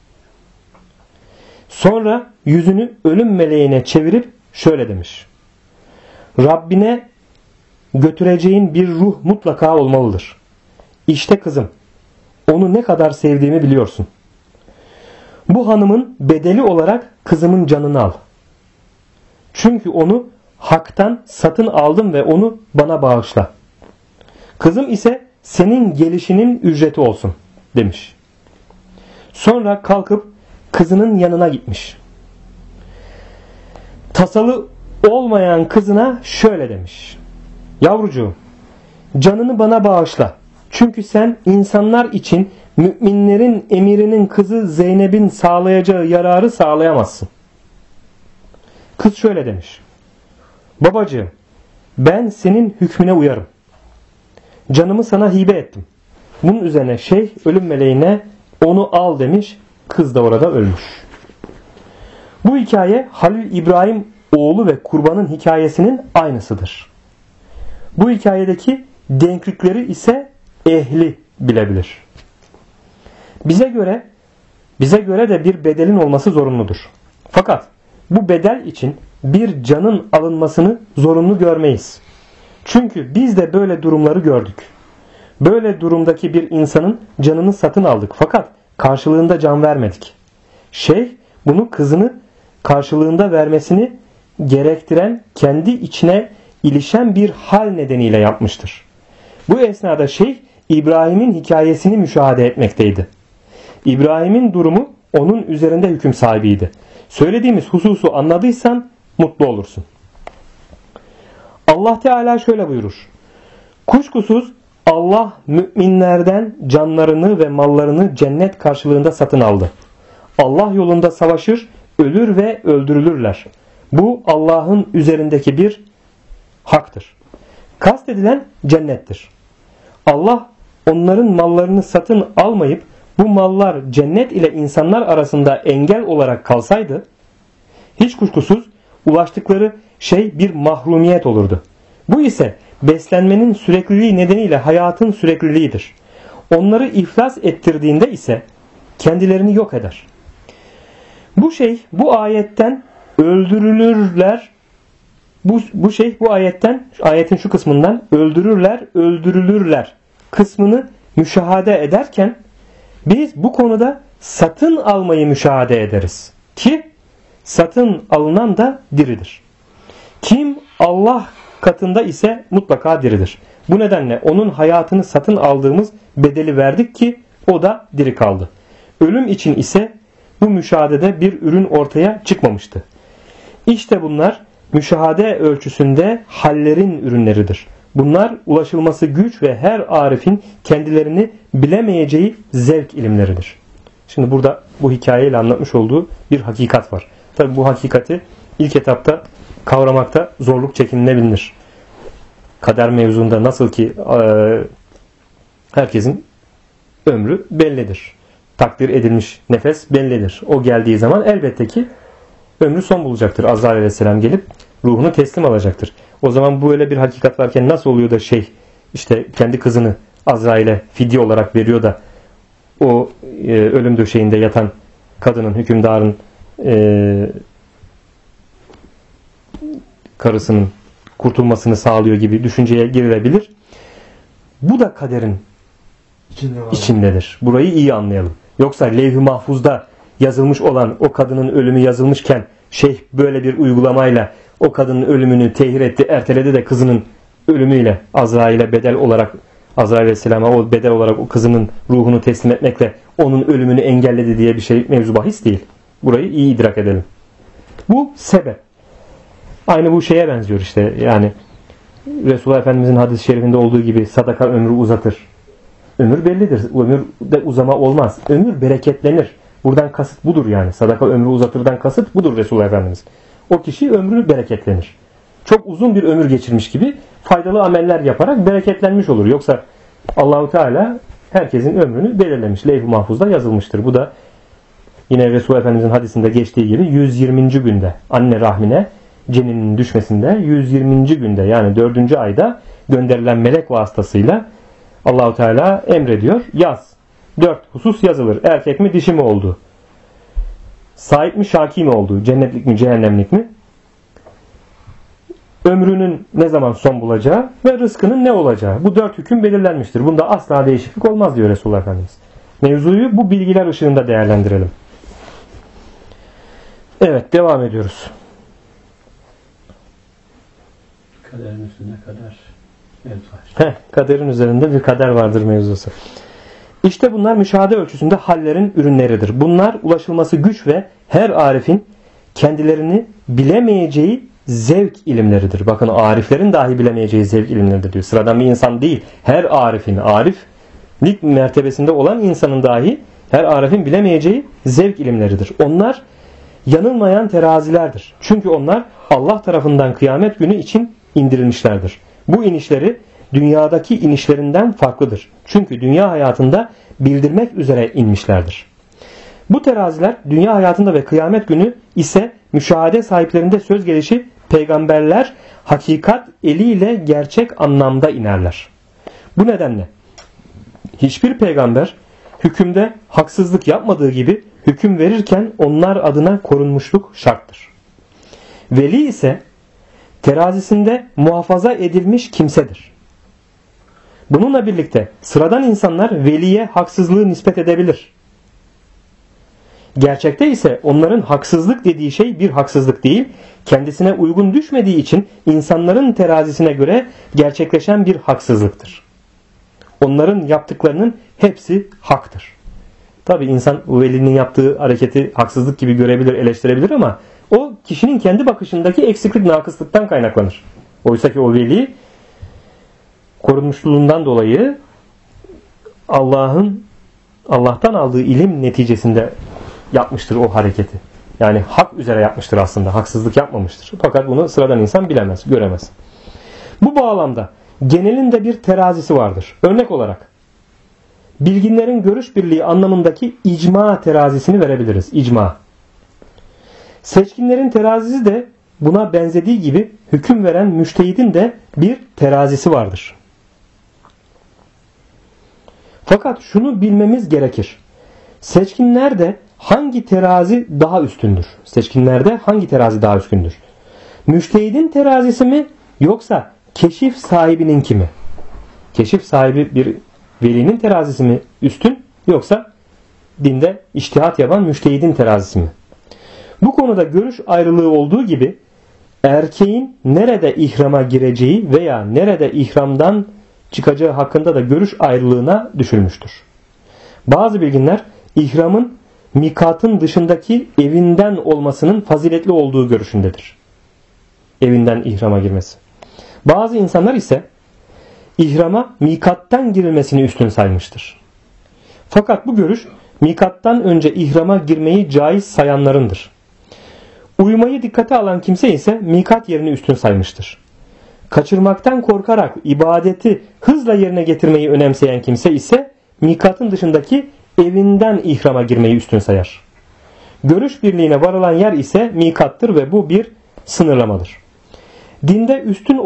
Sonra yüzünü ölüm meleğine çevirip şöyle demiş. Rabbine götüreceğin bir ruh mutlaka olmalıdır. İşte kızım. Onu ne kadar sevdiğimi biliyorsun. Bu hanımın bedeli olarak kızımın canını al. Çünkü onu haktan satın aldım ve onu bana bağışla. Kızım ise senin gelişinin ücreti olsun demiş. Sonra kalkıp kızının yanına gitmiş. Tasalı olmayan kızına şöyle demiş. Yavrucuğum, canını bana bağışla. Çünkü sen insanlar için müminlerin emirinin kızı Zeynep'in sağlayacağı yararı sağlayamazsın. Kız şöyle demiş. Babacığım, ben senin hükmüne uyarım. Canımı sana hibe ettim. Bunun üzerine şeyh ölüm meleğine onu al demiş. Kız da orada ölmüş. Bu hikaye Halil İbrahim oğlu ve kurbanın hikayesinin aynısıdır. Bu hikayedeki denklikleri ise ehli bilebilir. Bize göre de bir bedelin olması zorunludur. Fakat bu bedel için bir canın alınmasını zorunlu görmeyiz. Çünkü biz de böyle durumları gördük. Böyle durumdaki bir insanın canını satın aldık fakat karşılığında can vermedik. Şeyh bunu kızını karşılığında vermesini gerektiren kendi içine ilişen bir hal nedeniyle yapmıştır. Bu esnada şeyh İbrahim'in hikayesini müşahede etmekteydi. İbrahim'in durumu onun üzerinde hüküm sahibiydi. Söylediğimiz hususu anladıysan mutlu olursun. Allah Teala şöyle buyurur. Kuşkusuz Allah müminlerden canlarını ve mallarını cennet karşılığında satın aldı. Allah yolunda savaşır, ölür ve öldürülürler. Bu Allah'ın üzerindeki bir haktır. Kastedilen cennettir. Allah onların mallarını satın almayıp bu mallar cennet ile insanlar arasında engel olarak kalsaydı hiç kuşkusuz ulaştıkları şey bir mahrumiyet olurdu. Bu ise beslenmenin sürekliliği nedeniyle hayatın sürekliliğidir. Onları iflas ettirdiğinde ise kendilerini yok eder. Bu ayetten öldürülürler. Ayetin şu kısmından öldürülürler kısmını müşahede ederken biz bu konuda satın almayı müşahede ederiz. Ki satın alınan da diridir. Kim Allah katında ise mutlaka diridir. Bu nedenle onun hayatını satın aldığımız bedeli verdik ki o da diri kaldı. Ölüm için ise bu müşahedede bir ürün ortaya çıkmamıştı. İşte bunlar müşahede ölçüsünde hallerin ürünleridir. Bunlar ulaşılması güç ve her arifin kendilerini bilemeyeceği zevk ilimleridir. Şimdi burada bu hikayeyle anlatmış olduğu bir hakikat var. Tabi bu hakikati ilk etapta kavramakta zorluk çekinilebilir. Kader mevzunda nasıl ki herkesin ömrü bellidir. Takdir edilmiş nefes bellidir. O geldiği zaman elbette ki ömrü son bulacaktır. Azrail aleyhisselam gelip ruhunu teslim alacaktır. O zaman bu öyle bir hakikat varken nasıl oluyor da işte kendi kızını Azrail'e fidye olarak veriyor da o ölüm döşeğinde yatan kadının, hükümdarın karısının kurtulmasını sağlıyor gibi düşünceye girilebilir. Bu da kaderin içindedir. Burayı iyi anlayalım. Yoksa levh-i mahfuzda yazılmış olan o kadının ölümü yazılmışken böyle bir uygulamayla o kadının ölümünü tehir etti, erteledi de kızının ölümüyle Azrail'e bedel olarak, Azrail aleyhisselama o bedel olarak o kızının ruhunu teslim etmekle onun ölümünü engelledi diye bir mevzu bahis değil. Burayı iyi idrak edelim. Bu sebep. Aynı bu şeye benziyor işte. Yani Resulullah Efendimizin hadis-i şerifinde olduğu gibi sadaka ömrü uzatır. Ömür bellidir. Ömürde uzama olmaz. Ömür bereketlenir. Buradan kasıt budur yani. Sadaka ömrü uzatırdan kasıt budur Resulullah Efendimiz. O kişi ömrü bereketlenir. Çok uzun bir ömür geçirmiş gibi faydalı ameller yaparak bereketlenmiş olur. Yoksa Allahu Teala herkesin ömrünü belirlemiş. Levh-i mahfuzda yazılmıştır. Bu da yine Resulullah Efendimizin hadisinde geçtiği gibi 120. günde anne rahmine ceninin düşmesinde 120. günde yani 4. ayda gönderilen melek vasıtasıyla Allahu Teala emrediyor. Yaz. 4 husus yazılır. Erkek mi dişi mi oldu? Sahip mi şaki mi oldu? Cennetlik mi cehennemlik mi? Ömrünün ne zaman son bulacağı ve rızkının ne olacağı. Bu 4 hüküm belirlenmiştir. Bunda asla değişiklik olmaz diyor Resulullah Efendimiz. Mevzuyu bu bilgiler ışığında değerlendirelim. Evet, devam ediyoruz. Kaderin üstünde kader mevzu var. Kaderin üzerinde bir kader vardır mevzusu. İşte bunlar müşahede ölçüsünde hallerin ürünleridir. Bunlar ulaşılması güç ve her arifin kendilerini bilemeyeceği zevk ilimleridir. Bakın ariflerin dahi bilemeyeceği zevk ilimleridir diyor. Sıradan bir insan değil. Her arifin, ariflik mertebesinde olan insanın dahi her arifin bilemeyeceği zevk ilimleridir. Onlar yanılmayan terazilerdir. Çünkü onlar Allah tarafından kıyamet günü için indirilmişlerdir. Bu inişleri dünyadaki inişlerinden farklıdır. Çünkü dünya hayatında bildirmek üzere inmişlerdir. Bu teraziler dünya hayatında ve kıyamet günü ise müşahede sahiplerinde söz gelişi peygamberler hakikat eliyle gerçek anlamda inerler. Bu nedenle hiçbir peygamber hükümde haksızlık yapmadığı gibi hüküm verirken onlar adına korunmuşluk şarttır. Veli ise terazisinde muhafaza edilmiş kimsedir. Bununla birlikte sıradan insanlar veliye haksızlığı nispet edebilir. Gerçekte ise onların haksızlık dediği şey bir haksızlık değil, kendisine uygun düşmediği için insanların terazisine göre gerçekleşen bir haksızlıktır. Onların yaptıklarının hepsi haktır. Tabi insan velinin yaptığı hareketi haksızlık gibi görebilir, eleştirebilir ama o kişinin kendi bakışındaki eksiklik, nakıslıktan kaynaklanır. Oysa ki o veli korunmuşluğundan dolayı Allah'tan aldığı ilim neticesinde yapmıştır o hareketi. Yani hak üzere yapmıştır aslında. Haksızlık yapmamıştır. Fakat bunu sıradan insan bilemez, göremez. Bu bağlamda genelinde bir terazisi vardır. Örnek olarak bilginlerin görüş birliği anlamındaki icma terazisini verebiliriz. İcma. Seçkinlerin terazisi de buna benzediği gibi hüküm veren müştehidin de bir terazisi vardır. Fakat şunu bilmemiz gerekir. Seçkinlerde hangi terazi daha üstündür? Seçkinlerde hangi terazi daha üstündür? Müştehidin terazisi mi yoksa keşif sahibinin mi? Keşif sahibi bir velinin terazisi mi üstün yoksa dinde içtihat yapan müştehidin terazisi mi? Bu konuda görüş ayrılığı olduğu gibi erkeğin nerede ihrama gireceği veya nerede ihramdan çıkacağı hakkında da görüş ayrılığına düşülmüştür. Bazı bilginler ihramın mikatın dışındaki evinden olmasının faziletli olduğu görüşündedir. Evinden ihrama girmesi. Bazı insanlar ise ihrama mikattan girilmesini üstün saymıştır. Fakat bu görüş mikattan önce ihrama girmeyi caiz sayanlarındır. Uyumayı dikkate alan kimse ise mikat yerini üstün saymıştır. Kaçırmaktan korkarak ibadeti hızla yerine getirmeyi önemseyen kimse ise mikatın dışındaki evinden ihrama girmeyi üstün sayar. Görüş birliğine varılan yer ise mikattır ve bu bir sınırlamadır. Dinde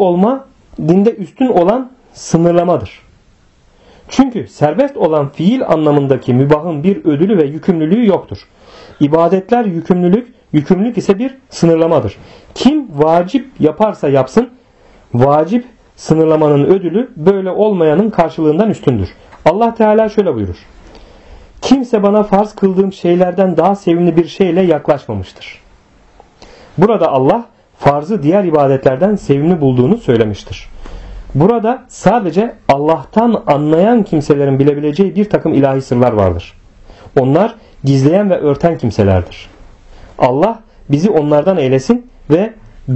üstün olan sınırlamadır. Çünkü serbest olan fiil anlamındaki mübahın bir ödülü ve yükümlülüğü yoktur. İbadetler yükümlülük ise bir sınırlamadır. Kim vacip yaparsa yapsın, vacip sınırlamanın ödülü böyle olmayanın karşılığından üstündür. Allah Teala şöyle buyurur. Kimse bana farz kıldığım şeylerden daha sevimli bir şeyle yaklaşmamıştır. Burada Allah farzı diğer ibadetlerden sevimli bulduğunu söylemiştir. Burada sadece Allah'tan anlayan kimselerin bilebileceği bir takım ilahi sırlar vardır. Onlar gizleyen ve örten kimselerdir. Allah bizi onlardan eylesin ve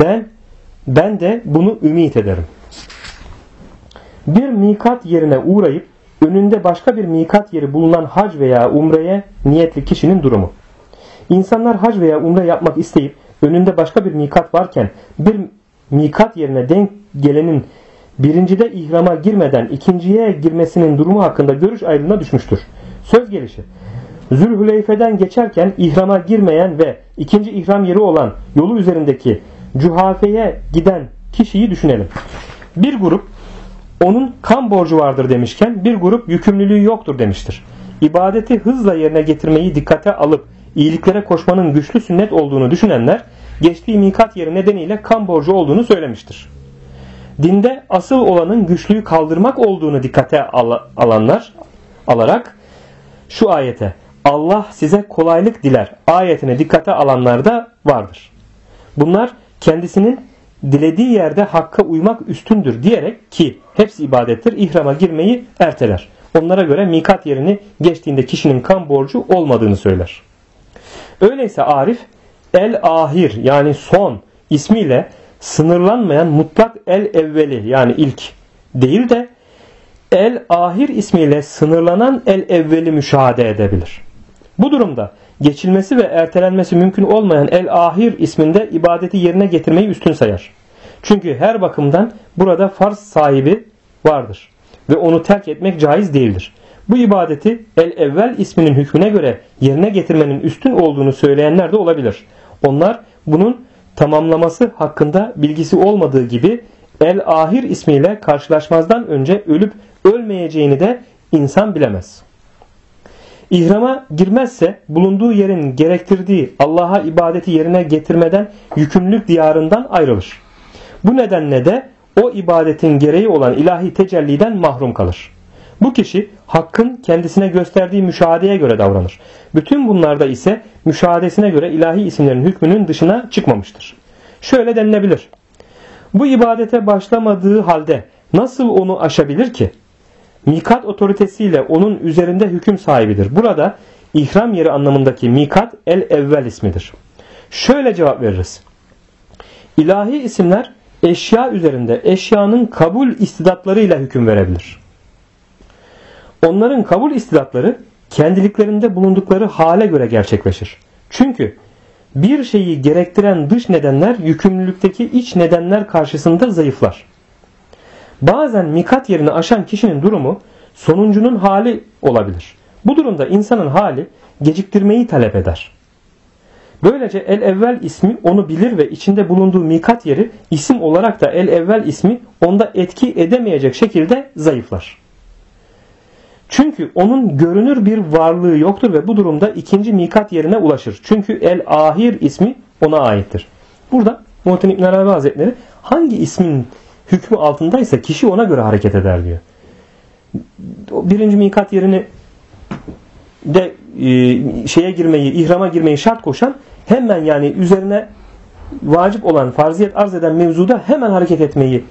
ben de bunu ümit ederim. Bir mikat yerine uğrayıp önünde başka bir mikat yeri bulunan hac veya umreye niyetli kişinin durumu. İnsanlar hac veya umre yapmak isteyip önünde başka bir mikat varken bir mikat yerine denk gelenin birincide ihrama girmeden ikinciye girmesinin durumu hakkında görüş ayrılığına düşmüştür. Söz gelişi Zülhüleyfe'den geçerken ihrama girmeyen ve ikinci ihram yeri olan yolu üzerindeki Cuhafe'ye giden kişiyi düşünelim. Bir grup onun kan borcu vardır demişken bir grup yükümlülüğü yoktur demiştir. İbadeti hızla yerine getirmeyi dikkate alıp iyiliklere koşmanın güçlü sünnet olduğunu düşünenler geçtiği mikat yeri nedeniyle kan borcu olduğunu söylemiştir. Dinde asıl olanın güçlüyü kaldırmak olduğunu dikkate alarak şu ayete Allah size kolaylık diler ayetine dikkate alanlar da vardır. Bunlar kendisinin dilediği yerde hakka uymak üstündür diyerek ki hepsi ibadettir ihrama girmeyi erteler. Onlara göre mikat yerini geçtiğinde kişinin kan borcu olmadığını söyler. Öyleyse Arif el-ahir yani son ismiyle sınırlanmayan mutlak el-evveli yani ilk değil de el-ahir ismiyle sınırlanan el-evveli müşahede edebilir. Bu durumda geçilmesi ve ertelenmesi mümkün olmayan el-ahir isminde ibadeti yerine getirmeyi üstün sayar. Çünkü her bakımdan burada farz sahibi vardır ve onu terk etmek caiz değildir. Bu ibadeti el-evvel isminin hükmüne göre yerine getirmenin üstün olduğunu söyleyenler de olabilir. Onlar bunun tamamlaması hakkında bilgisi olmadığı gibi el-ahir ismiyle karşılaşmazdan önce ölüp ölmeyeceğini de insan bilemez. İhrama girmezse bulunduğu yerin gerektirdiği Allah'a ibadeti yerine getirmeden yükümlülük diyarından ayrılır. Bu nedenle de o ibadetin gereği olan ilahi tecelliden mahrum kalır. Bu kişi hakkın kendisine gösterdiği müşahedeye göre davranır. Bütün bunlarda ise müşahedesine göre ilahi isimlerin hükmünün dışına çıkmamıştır. Şöyle denilebilir. Bu ibadete başlamadığı halde nasıl onu aşabilir ki? Mikat otoritesiyle onun üzerinde hüküm sahibidir. Burada ihram yeri anlamındaki mikat el-evvel ismidir. Şöyle cevap veririz. İlahi isimler eşya üzerinde eşyanın kabul istidatlarıyla hüküm verebilir. Onların kabul istidatları kendiliklerinde bulundukları hale göre gerçekleşir. Çünkü bir şeyi gerektiren dış nedenler yükümlülükteki iç nedenler karşısında zayıflar. Bazen mikat yerini aşan kişinin durumu sonuncunun hali olabilir. Bu durumda insanın hali geciktirmeyi talep eder. Böylece el-evvel ismi onu bilir ve içinde bulunduğu mikat yeri isim olarak da el-evvel ismi onda etki edemeyecek şekilde zayıflar. Çünkü onun görünür bir varlığı yoktur ve bu durumda ikinci mikat yerine ulaşır. Çünkü El-Ahir ismi ona aittir. Burada Muhittin İbn Arabi Hazretleri hangi ismin hükmü altındaysa kişi ona göre hareket eder diyor. Birinci mikat yerini de ihrama girmeyi şart koşan hemen yani üzerine vacip olan farziyet arz eden mevzuda hemen hareket etmeyi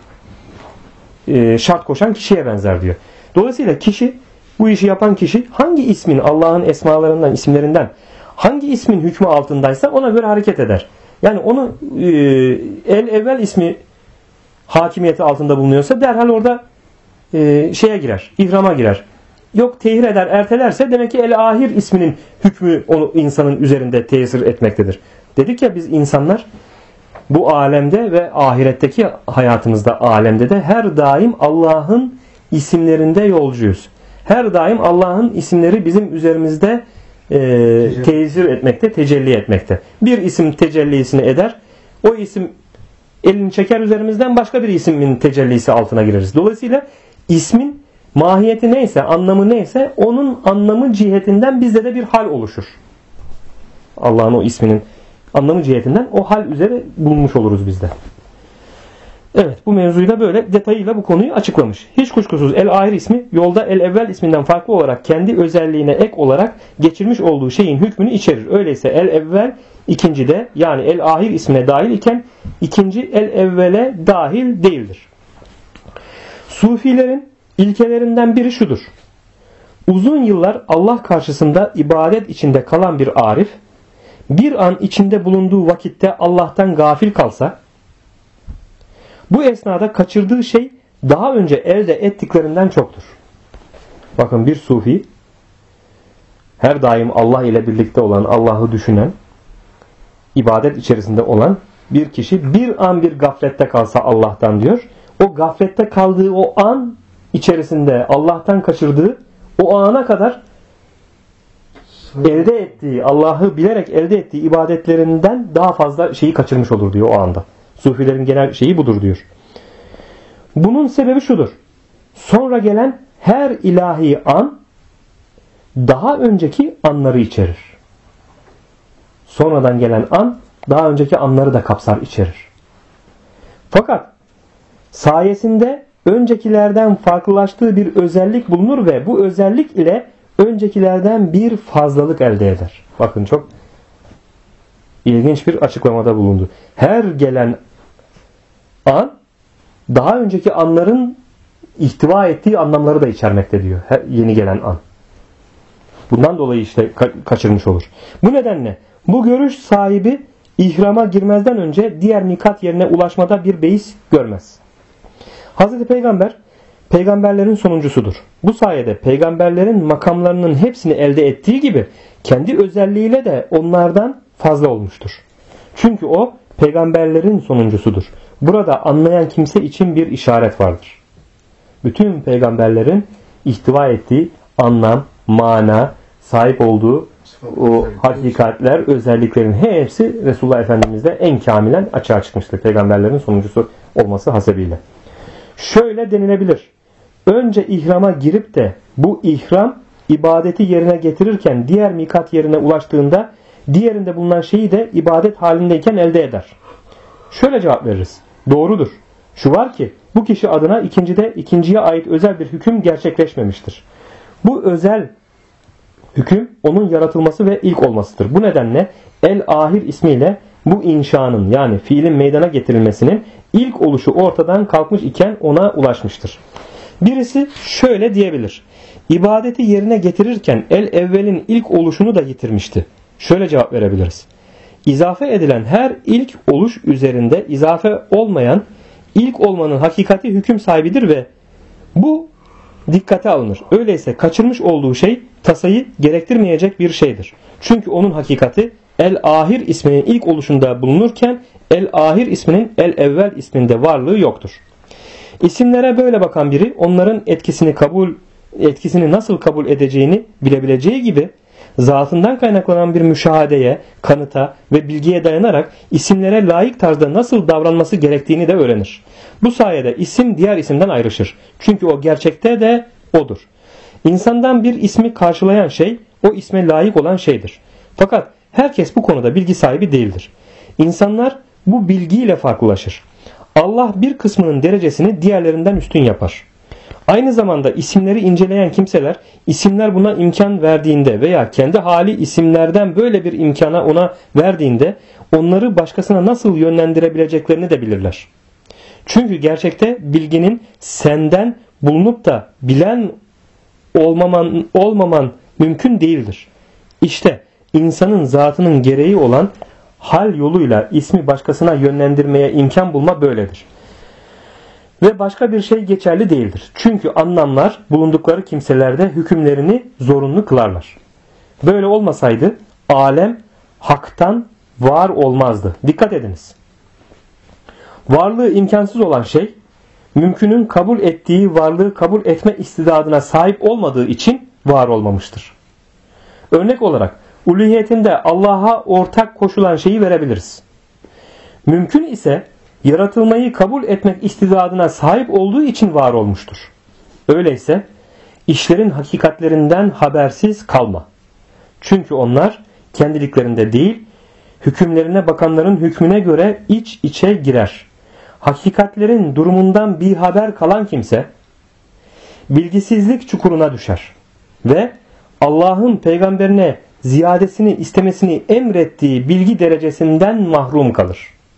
şart koşan kişiye benzer diyor. Dolayısıyla bu işi yapan kişi hangi ismin Allah'ın esmalarından, isimlerinden hangi ismin hükmü altındaysa ona göre hareket eder. Yani onu el-evvel ismi hakimiyeti altında bulunuyorsa derhal orada girer, ihrama girer. Yok tehir eder, ertelerse demek ki el-ahir isminin hükmü onu insanın üzerinde tesir etmektedir. Dedik ya biz insanlar bu alemde ve ahiretteki hayatımızda alemde de her daim Allah'ın isimlerinde yolcuyuz. Her daim Allah'ın isimleri bizim üzerimizde tesir etmekte, tecelli etmekte. Bir isim tecellisini eder. O isim elini çeker üzerimizden başka bir ismin tecellisi altına gireriz. Dolayısıyla ismin mahiyeti neyse, anlamı neyse onun anlamı cihetinden bizde de bir hal oluşur. Allah'ın o isminin anlamı cihetinden o hal üzere bulunmuş oluruz bizde. Evet, bu mevzuyla böyle detayıyla bu konuyu açıklamış. Hiç kuşkusuz El-Ahir ismi yolda El-Evvel isminden farklı olarak kendi özelliğine ek olarak geçirmiş olduğu şeyin hükmünü içerir. Öyleyse El-Evvel ikincide yani El-Ahir ismine dahil iken ikinci El-Evvel'e dahil değildir. Sufilerin ilkelerinden biri şudur. Uzun yıllar Allah karşısında ibadet içinde kalan bir arif bir an içinde bulunduğu vakitte Allah'tan gafil kalsa bu esnada kaçırdığı şey daha önce elde ettiklerinden çoktur. Bakın bir sufi her daim Allah ile birlikte olan, Allah'ı düşünen, ibadet içerisinde olan bir kişi bir an bir gaflette kalsa Allah'tan diyor. O gaflette kaldığı o an içerisinde Allah'tan kaçırdığı o ana kadar elde ettiği, Allah'ı bilerek elde ettiği ibadetlerinden daha fazla şeyi kaçırmış olur diyor o anda. Sufilerin genel şeyi budur diyor. Bunun sebebi şudur. Sonra gelen her ilahi an daha önceki anları içerir. Sonradan gelen an daha önceki anları da kapsar, içerir. Fakat sayesinde öncekilerden farklılaştığı bir özellik bulunur ve bu özellik ile öncekilerden bir fazlalık elde eder. Bakın çok ilginç bir açıklamada bulundu. Her gelen an daha önceki anların ihtiva ettiği anlamları da içermekte diyor. Her yeni gelen an. Bundan dolayı işte kaçırmış olur. Bu nedenle bu görüş sahibi ihrama girmezden önce diğer mikat yerine ulaşmada bir beis görmez. Hazreti Peygamber peygamberlerin sonuncusudur. Bu sayede peygamberlerin makamlarının hepsini elde ettiği gibi kendi özelliğiyle de onlardan fazla olmuştur. Çünkü o peygamberlerin sonuncusudur. Burada anlayan kimse için bir işaret vardır. Bütün peygamberlerin ihtiva ettiği anlam, mana, sahip olduğu o hakikatler, özelliklerin hepsi Resulullah Efendimiz'de en kamilen açığa çıkmıştır. Peygamberlerin sonuncusu olması hasebiyle. Şöyle denilebilir. Önce ihrama girip de bu ihram ibadeti yerine getirirken diğer mikat yerine ulaştığında diğerinde bulunan şeyi de ibadet halindeyken elde eder. Şöyle cevap veririz. Doğrudur. Şu var ki bu kişi adına ikinciye ait özel bir hüküm gerçekleşmemiştir. Bu özel hüküm onun yaratılması ve ilk olmasıdır. Bu nedenle El-Ahir ismiyle bu inşanın yani fiilin meydana getirilmesinin ilk oluşu ortadan kalkmış iken ona ulaşmıştır. Birisi şöyle diyebilir. İbadeti yerine getirirken el-evvelin ilk oluşunu da yitirmişti. Şöyle cevap verebiliriz. İzafe edilen her ilk oluş üzerinde izafe olmayan ilk olmanın hakikati hüküm sahibidir ve bu dikkate alınır. Öyleyse kaçırmış olduğu şey tasayı gerektirmeyecek bir şeydir. Çünkü onun hakikati El-Ahir isminin ilk oluşunda bulunurken El-Ahir isminin El-Evvel isminde varlığı yoktur. İsimlere böyle bakan biri onların etkisini nasıl kabul edeceğini bilebileceği gibi zatından kaynaklanan bir müşahedeye, kanıta ve bilgiye dayanarak isimlere layık tarzda nasıl davranması gerektiğini de öğrenir. Bu sayede isim diğer isimden ayrışır. Çünkü o gerçekte de odur. İnsandan bir ismi karşılayan şey o isme layık olan şeydir. Fakat herkes bu konuda bilgi sahibi değildir. İnsanlar bu bilgiyle farklılaşır. Allah bir kısmının derecesini diğerlerinden üstün yapar. Aynı zamanda isimleri inceleyen kimseler isimler buna imkan verdiğinde veya kendi hali isimlerden böyle bir imkana ona verdiğinde onları başkasına nasıl yönlendirebileceklerini de bilirler. Çünkü gerçekte bilginin senden bulunup da bilen olmaman mümkün değildir. İşte insanın zatının gereği olan hal yoluyla ismi başkasına yönlendirmeye imkan bulma böyledir. Ve başka bir şey geçerli değildir. Çünkü anlamlar bulundukları kimselerde hükümlerini zorunlu kılarlar. Böyle olmasaydı alem haktan var olmazdı. Dikkat ediniz. Varlığı imkansız olan şey, mümkünün kabul ettiği varlığı kabul etme istidadına sahip olmadığı için var olmamıştır. Örnek olarak uluhiyetinde Allah'a ortak koşulan şeyi verebiliriz. Mümkün ise yaratılmayı kabul etmek istidadına sahip olduğu için var olmuştur. Öyleyse işlerin hakikatlerinden habersiz kalma. Çünkü onlar kendiliklerinde değil, hükümlerine bakanların hükmüne göre iç içe girer. Hakikatlerin durumundan bir haber kalan kimse bilgisizlik çukuruna düşer ve Allah'ın peygamberine ziyadesini istemesini emrettiği bilgi derecesinden mahrum kalır.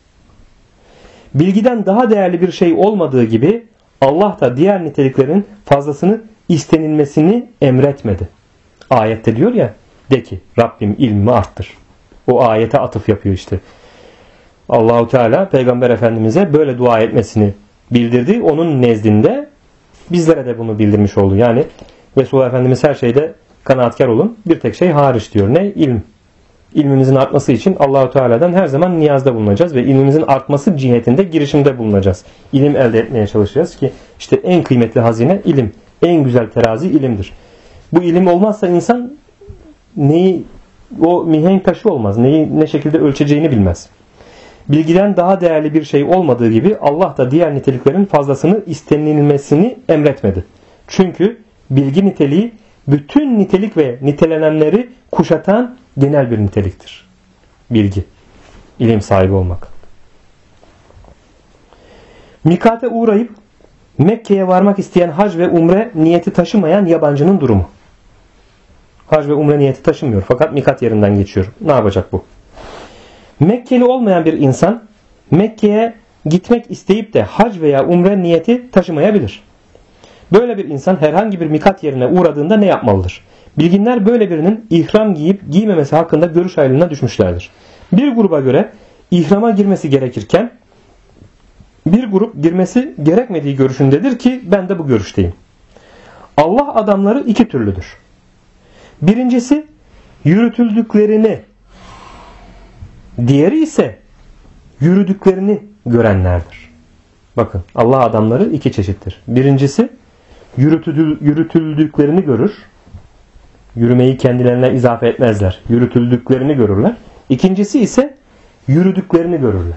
Bilgiden daha değerli bir şey olmadığı gibi Allah da diğer niteliklerin fazlasını istenilmesini emretmedi. Ayette diyor ya, de ki Rabbim ilmimi arttır. O ayete atıf yapıyor işte. Allahu Teala Peygamber Efendimiz'e böyle dua etmesini bildirdi. Onun nezdinde bizlere de bunu bildirmiş oldu. Yani Resulullah Efendimiz her şeyde kanaatkar olun. Bir tek şey hariç diyor. Ne? İlm. İlmimizin artması için Allahu Teala'dan her zaman niyazda bulunacağız ve ilmimizin artması cihetinde girişimde bulunacağız. İlim elde etmeye çalışacağız ki işte en kıymetli hazine ilim. En güzel terazi ilimdir. Bu ilim olmazsa insan o mihenk taşı olmaz. Neyi ne şekilde ölçeceğini bilmez. Bilgiden daha değerli bir şey olmadığı gibi Allah da diğer niteliklerin fazlasını istenilmesini emretmedi. Çünkü bilgi niteliği bütün nitelik ve nitelenenleri kuşatan genel bir niteliktir. Bilgi, ilim sahibi olmak. Mikate uğrayıp Mekke'ye varmak isteyen hac ve umre niyeti taşımayan yabancının durumu. Hac ve umre niyeti taşımıyor fakat mikat yerinden geçiyor. Ne yapacak bu? Mekkeli olmayan bir insan Mekke'ye gitmek isteyip de hac veya umre niyeti taşımayabilir. Böyle bir insan herhangi bir mikat yerine uğradığında ne yapmalıdır? Bilginler böyle birinin ihram giyip giymemesi hakkında görüş ayrılığına düşmüşlerdir. Bir gruba göre ihrama girmesi gerekirken bir grup girmesi gerekmediği görüşündedir ki ben de bu görüşteyim. Allah adamları iki türlüdür. Birincisi yürütüldüklerini, diğeri ise yürüdüklerini görenlerdir. Bakın Allah adamları iki çeşittir. Birincisi yürütüldüklerini görür. Yürümeyi kendilerine izafe etmezler. Yürütüldüklerini görürler. İkincisi ise yürüdüklerini görürler.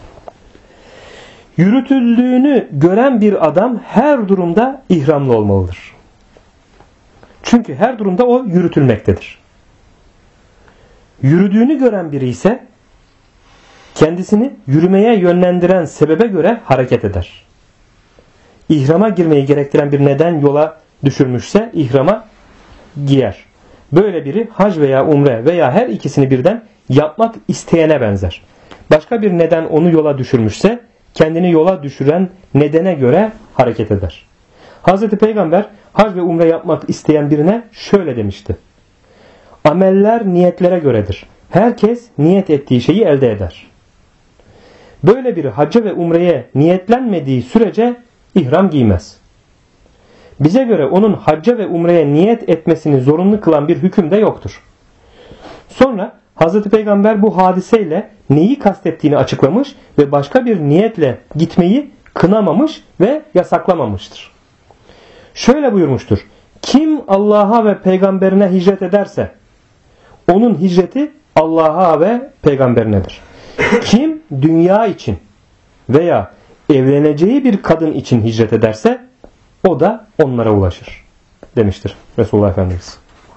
Yürütüldüğünü gören bir adam her durumda ihramlı olmalıdır. Çünkü her durumda o yürütülmektedir. Yürüdüğünü gören biri ise kendisini yürümeye yönlendiren sebebe göre hareket eder. İhrama girmeyi gerektiren bir neden yola düşürmüşse ihrama giyer. Böyle biri hac veya umre veya her ikisini birden yapmak isteyene benzer. Başka bir neden onu yola düşürmüşse kendini yola düşüren nedene göre hareket eder. Hazreti Peygamber hac ve umre yapmak isteyen birine şöyle demişti. Ameller niyetlere göredir. Herkes niyet ettiği şeyi elde eder. Böyle biri hacca ve umreye niyetlenmediği sürece ihram giymez. Bize göre onun hacca ve umreye niyet etmesini zorunlu kılan bir hüküm de yoktur. Sonra Hazreti Peygamber bu hadiseyle neyi kastettiğini açıklamış ve başka bir niyetle gitmeyi kınamamış ve yasaklamamıştır. Şöyle buyurmuştur. Kim Allah'a ve peygamberine hicret ederse onun hicreti Allah'a ve peygamberinedir. Kim dünya için veya evleneceği bir kadın için hicret ederse o da onlara ulaşır. demiştir Resulullah Efendimiz.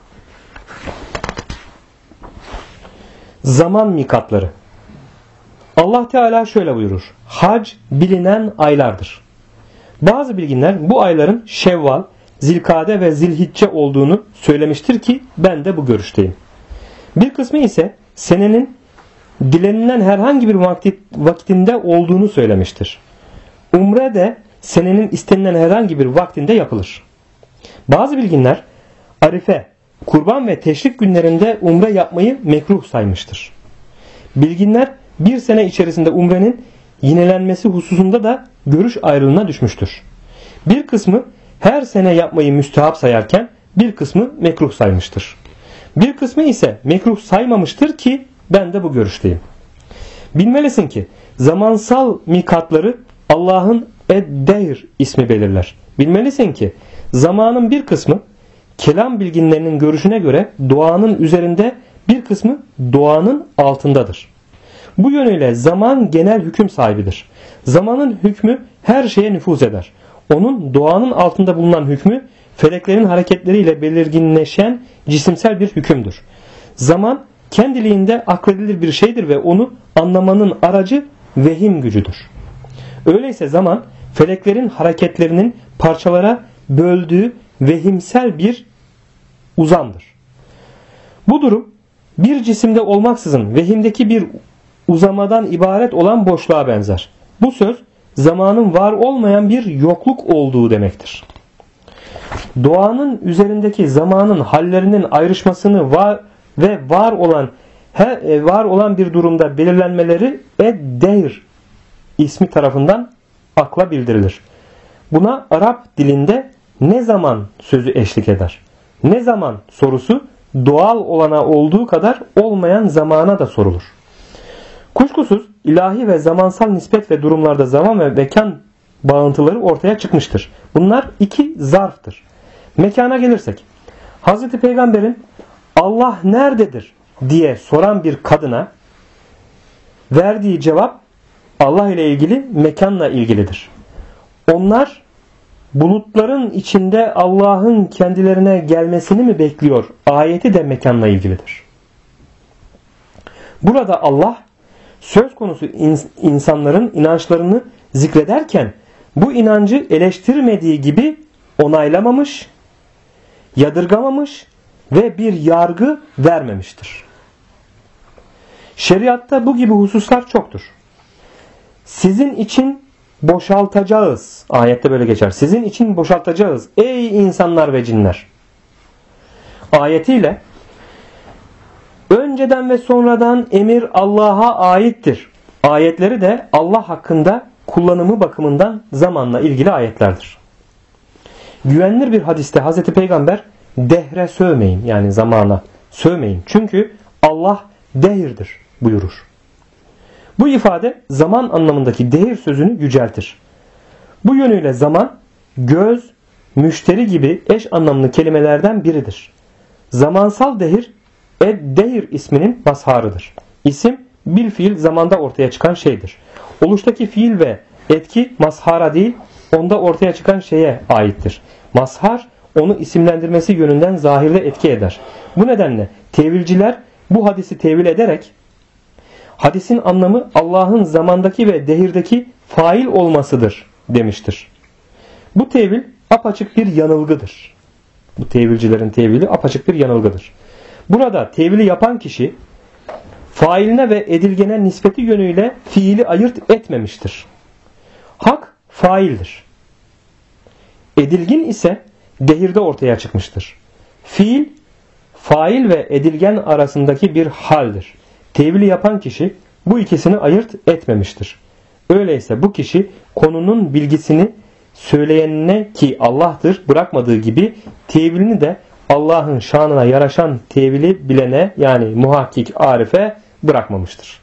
Zaman mikatları. Allah Teala şöyle buyurur. Hac bilinen aylardır. Bazı bilginler bu ayların Şevval, Zilkade ve Zilhicce olduğunu söylemiştir ki ben de bu görüşteyim. Bir kısmı ise senenin dilenilen herhangi bir vaktinde olduğunu söylemiştir. Umre de senenin istenilen herhangi bir vaktinde yapılır. Bazı bilginler Arife, Kurban ve Teşrik günlerinde umre yapmayı mekruh saymıştır. Bilginler bir sene içerisinde umrenin yinelenmesi hususunda da görüş ayrılığına düşmüştür. Bir kısmı her sene yapmayı müstehap sayarken bir kısmı mekruh saymıştır. Bir kısmı ise mekruh saymamıştır ki ben de bu görüşteyim. Bilmelisin ki zamansal mikatları Allah'ın Ed-Dehr ismi belirler. Bilmelisin ki zamanın bir kısmı kelam bilginlerinin görüşüne göre doğanın üzerinde, bir kısmı doğanın altındadır. Bu yönüyle zaman genel hüküm sahibidir. Zamanın hükmü her şeye nüfuz eder. Onun doğanın altında bulunan hükmü feleklerin hareketleriyle belirginleşen cisimsel bir hükümdür. Zaman kendiliğinde akledilir bir şeydir ve onu anlamanın aracı vehim gücüdür. Öyleyse zaman feleklerin hareketlerinin parçalara böldüğü vehimsel bir uzamdır. Bu durum bir cisimde olmaksızın vehimdeki bir uzamadan ibaret olan boşluğa benzer. Bu söz zamanın var olmayan bir yokluk olduğu demektir. Doğanın üzerindeki zamanın hallerinin ayrışmasını var olan bir durumda belirlenmeleri Ed-Dehr ismi tarafından akla bildirilir. Buna Arap dilinde ne zaman sözü eşlik eder. Ne zaman sorusu doğal olana olduğu kadar olmayan zamana da sorulur. Kuşkusuz ilahi ve zamansal nispet ve durumlarda zaman ve mekan bağıntıları ortaya çıkmıştır. Bunlar iki zarftır. Mekana gelirsek, Hz. Peygamber'in Allah nerededir diye soran bir kadına verdiği cevap Allah ile ilgili, mekanla ilgilidir. Onlar bulutların içinde Allah'ın kendilerine gelmesini mi bekliyor? Ayeti de mekanla ilgilidir. Burada Allah söz konusu insanların inançlarını zikrederken bu inancı eleştirmediği gibi onaylamamış, yadırgamamış ve bir yargı vermemiştir. Şeriatta bu gibi hususlar çoktur. Sizin için boşaltacağız. Ayette böyle geçer. Sizin için boşaltacağız. Ey insanlar ve cinler. Ayetiyle önceden ve sonradan emir Allah'a aittir. Ayetleri de Allah hakkında kullanımı bakımından zamanla ilgili ayetlerdir. Güvenilir bir hadiste Hz. Peygamber dehre sövmeyin, yani zamana sövmeyin. Çünkü Allah dehirdir buyurur. Bu ifade zaman anlamındaki dehir sözünü yüceltir. Bu yönüyle zaman, göz, müşteri gibi eş anlamlı kelimelerden biridir. Zamansal dehir, Ed-Dehr isminin mazharıdır. İsim, bil fiil zamanda ortaya çıkan şeydir. Oluştaki fiil ve etki mazhara değil, onda ortaya çıkan şeye aittir. Mazhar, onu isimlendirmesi yönünden zahirde etki eder. Bu nedenle tevilciler bu hadisi tevil ederek hadisin anlamı Allah'ın zamandaki ve dehirdeki fail olmasıdır demiştir. Bu tevil apaçık bir yanılgıdır. Bu tevilcilerin tevili apaçık bir yanılgıdır. Burada tevili yapan kişi failine ve edilgene nispeti yönüyle fiili ayırt etmemiştir. Hak faildir. Edilgin ise dehirde ortaya çıkmıştır. Fiil, fail ve edilgen arasındaki bir haldir. Tevili yapan kişi bu ikisini ayırt etmemiştir. Öyleyse bu kişi konunun bilgisini söyleyenine, ki Allah'tır, bırakmadığı gibi tevilini de Allah'ın şanına yaraşan tevili bilene, yani muhakkik arife bırakmamıştır.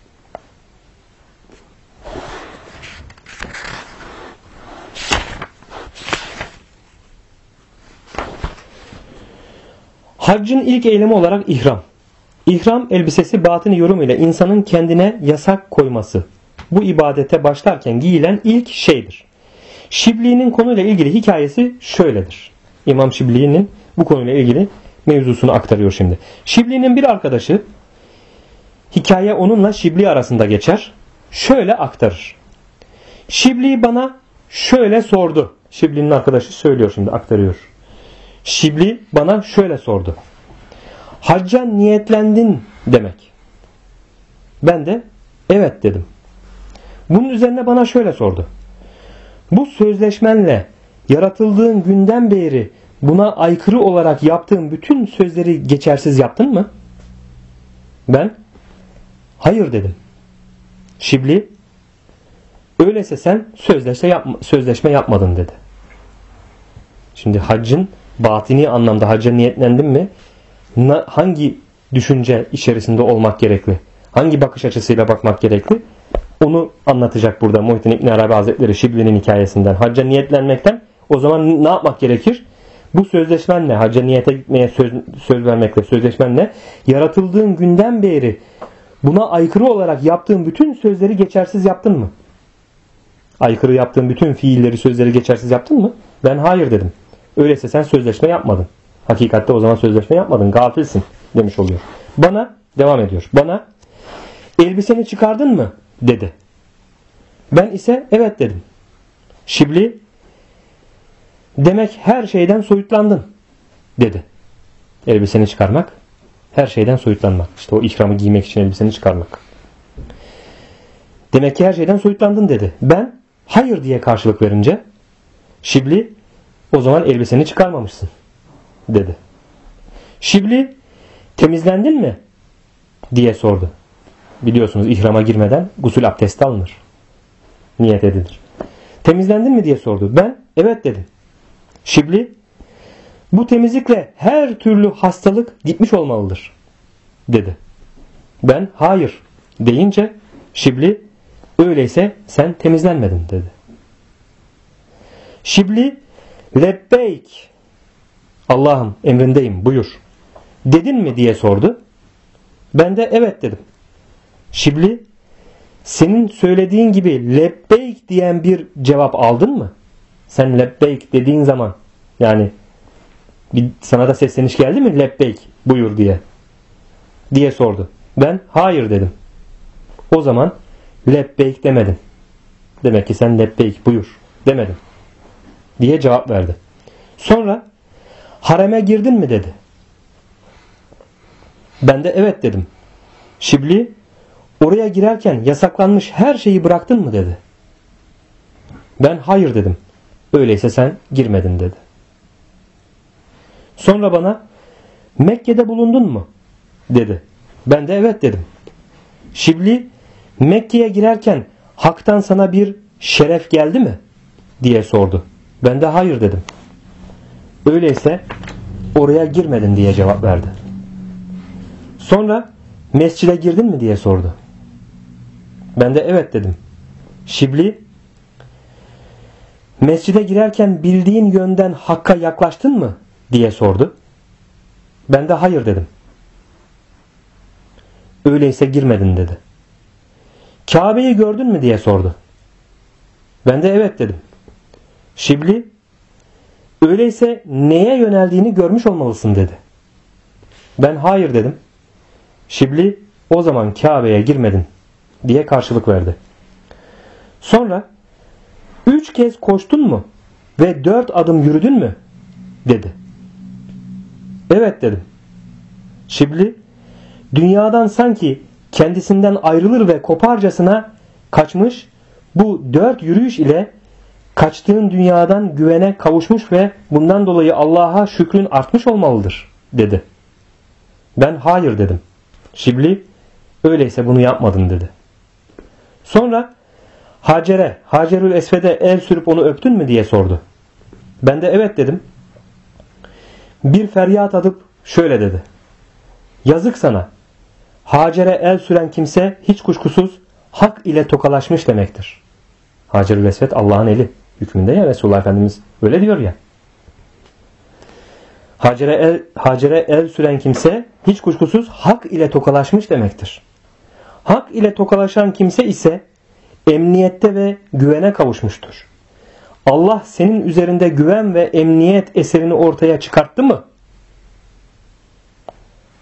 Haccın ilk eylemi olarak ihram. İhram elbisesi batini yorum ile insanın kendine yasak koyması. Bu ibadete başlarken giyilen ilk şeydir. Şibli'nin konuyla ilgili hikayesi şöyledir. İmam Şibli'nin bu konuyla ilgili mevzusunu aktarıyor şimdi. Şibli'nin bir arkadaşı, hikaye onunla Şibli arasında geçer. Şöyle aktarır. Şibli bana şöyle sordu. Şibli'nin arkadaşı söylüyor şimdi, aktarıyor. Şibli bana şöyle sordu. Hacca niyetlendin demek. Ben de evet dedim. Bunun üzerine bana şöyle sordu. Bu sözleşmenle yaratıldığın günden beri buna aykırı olarak yaptığın bütün sözleri geçersiz yaptın mı? Ben hayır dedim. Şibli öyleyse sen sözleşme yapmadın dedi. Şimdi haccın batini anlamda hacca niyetlendin mi? Hangi düşünce içerisinde olmak gerekli? Hangi bakış açısıyla bakmak gerekli? Onu anlatacak burada Muhittin İbn Arabi Hazretleri Şibli'nin hikayesinden. Hacca niyetlenmekten o zaman ne yapmak gerekir? Bu sözleşmenle, hacca niyete gitmeye söz vermekle, sözleşmenle yaratıldığın günden beri buna aykırı olarak yaptığın bütün sözleri geçersiz yaptın mı? Aykırı yaptığın bütün fiilleri, sözleri geçersiz yaptın mı? Ben hayır dedim. Öyleyse sen sözleşme yapmadın. Hakikatte o zaman sözleşme yapmadın. Gafilsin demiş oluyor. Bana, devam ediyor. Bana elbiseni çıkardın mı? Dedi. Ben ise evet dedim. Şibli demek her şeyden soyutlandın dedi. Elbiseni çıkarmak, her şeyden soyutlanmak. İşte o ihramı giymek için elbiseni çıkarmak. Demek ki her şeyden soyutlandın dedi. Ben hayır diye karşılık verince Şibli o zaman elbiseni çıkarmamışsın dedi. Şibli temizlendin mi diye sordu. Biliyorsunuz ihrama girmeden gusül abdesti alınır. Niyet edilir. Temizlendin mi diye sordu. Ben evet dedim. Şibli bu temizlikle her türlü hastalık gitmiş olmalıdır dedi. Ben hayır deyince Şibli öyleyse sen temizlenmedin dedi. Şibli lebbeyk Allah'ım emrindeyim buyur dedin mi diye sordu. Ben de evet dedim. Şibli senin söylediğin gibi lebbeyk diyen bir cevap aldın mı? Sen lebbeyk dediğin zaman yani sana da sesleniş geldi mi lebbeyk buyur diye sordu. Ben hayır dedim. O zaman lebbeyk demedin. Demek ki sen lebbeyk buyur demedin diye cevap verdi. Sonra hareme girdin mi dedi. Ben de evet dedim. Şibli oraya girerken yasaklanmış her şeyi bıraktın mı dedi. Ben hayır dedim. Öyleyse sen girmedin dedi. Sonra bana Mekke'de bulundun mu dedi. Ben de evet dedim. Şibli Mekke'ye girerken haktan sana bir şeref geldi mi diye sordu. Ben de hayır dedim. Öyleyse oraya girmedin diye cevap verdi. Sonra mescide girdin mi diye sordu. Ben de evet dedim. Şibli mescide girerken bildiğin yönden Hakk'a yaklaştın mı diye sordu. Ben de hayır dedim. Öyleyse girmedin dedi. Kabe'yi gördün mü diye sordu. Ben de evet dedim. Şibli öyleyse neye yöneldiğini görmüş olmalısın dedi. Ben hayır dedim. Şibli o zaman Kabe'ye girmedin diye karşılık verdi. Sonra 3 kez koştun mu ve 4 adım yürüdün mü dedi. Evet dedim. Şibli dünyadan sanki kendisinden ayrılır ve koparcasına kaçmış, bu 4 yürüyüş ile kaçtığın dünyadan güvene kavuşmuş ve bundan dolayı Allah'a şükrün artmış olmalıdır dedi. Ben hayır dedim. Şibli öyleyse bunu yapmadın dedi. Sonra Hacerül Esved'e el sürüp onu öptün mü diye sordu. Ben de evet dedim. Bir feryat atıp şöyle dedi. Yazık sana. Hacer'e el süren kimse hiç kuşkusuz hak ile tokalaşmış demektir. Hacerül Esved Allah'ın eli hükmünde ya, Resulullah Efendimiz öyle diyor ya. Hacer'e el süren kimse hiç kuşkusuz hak ile tokalaşmış demektir. Hak ile tokalaşan kimse ise emniyette ve güvene kavuşmuştur. Allah senin üzerinde güven ve emniyet eserini ortaya çıkarttı mı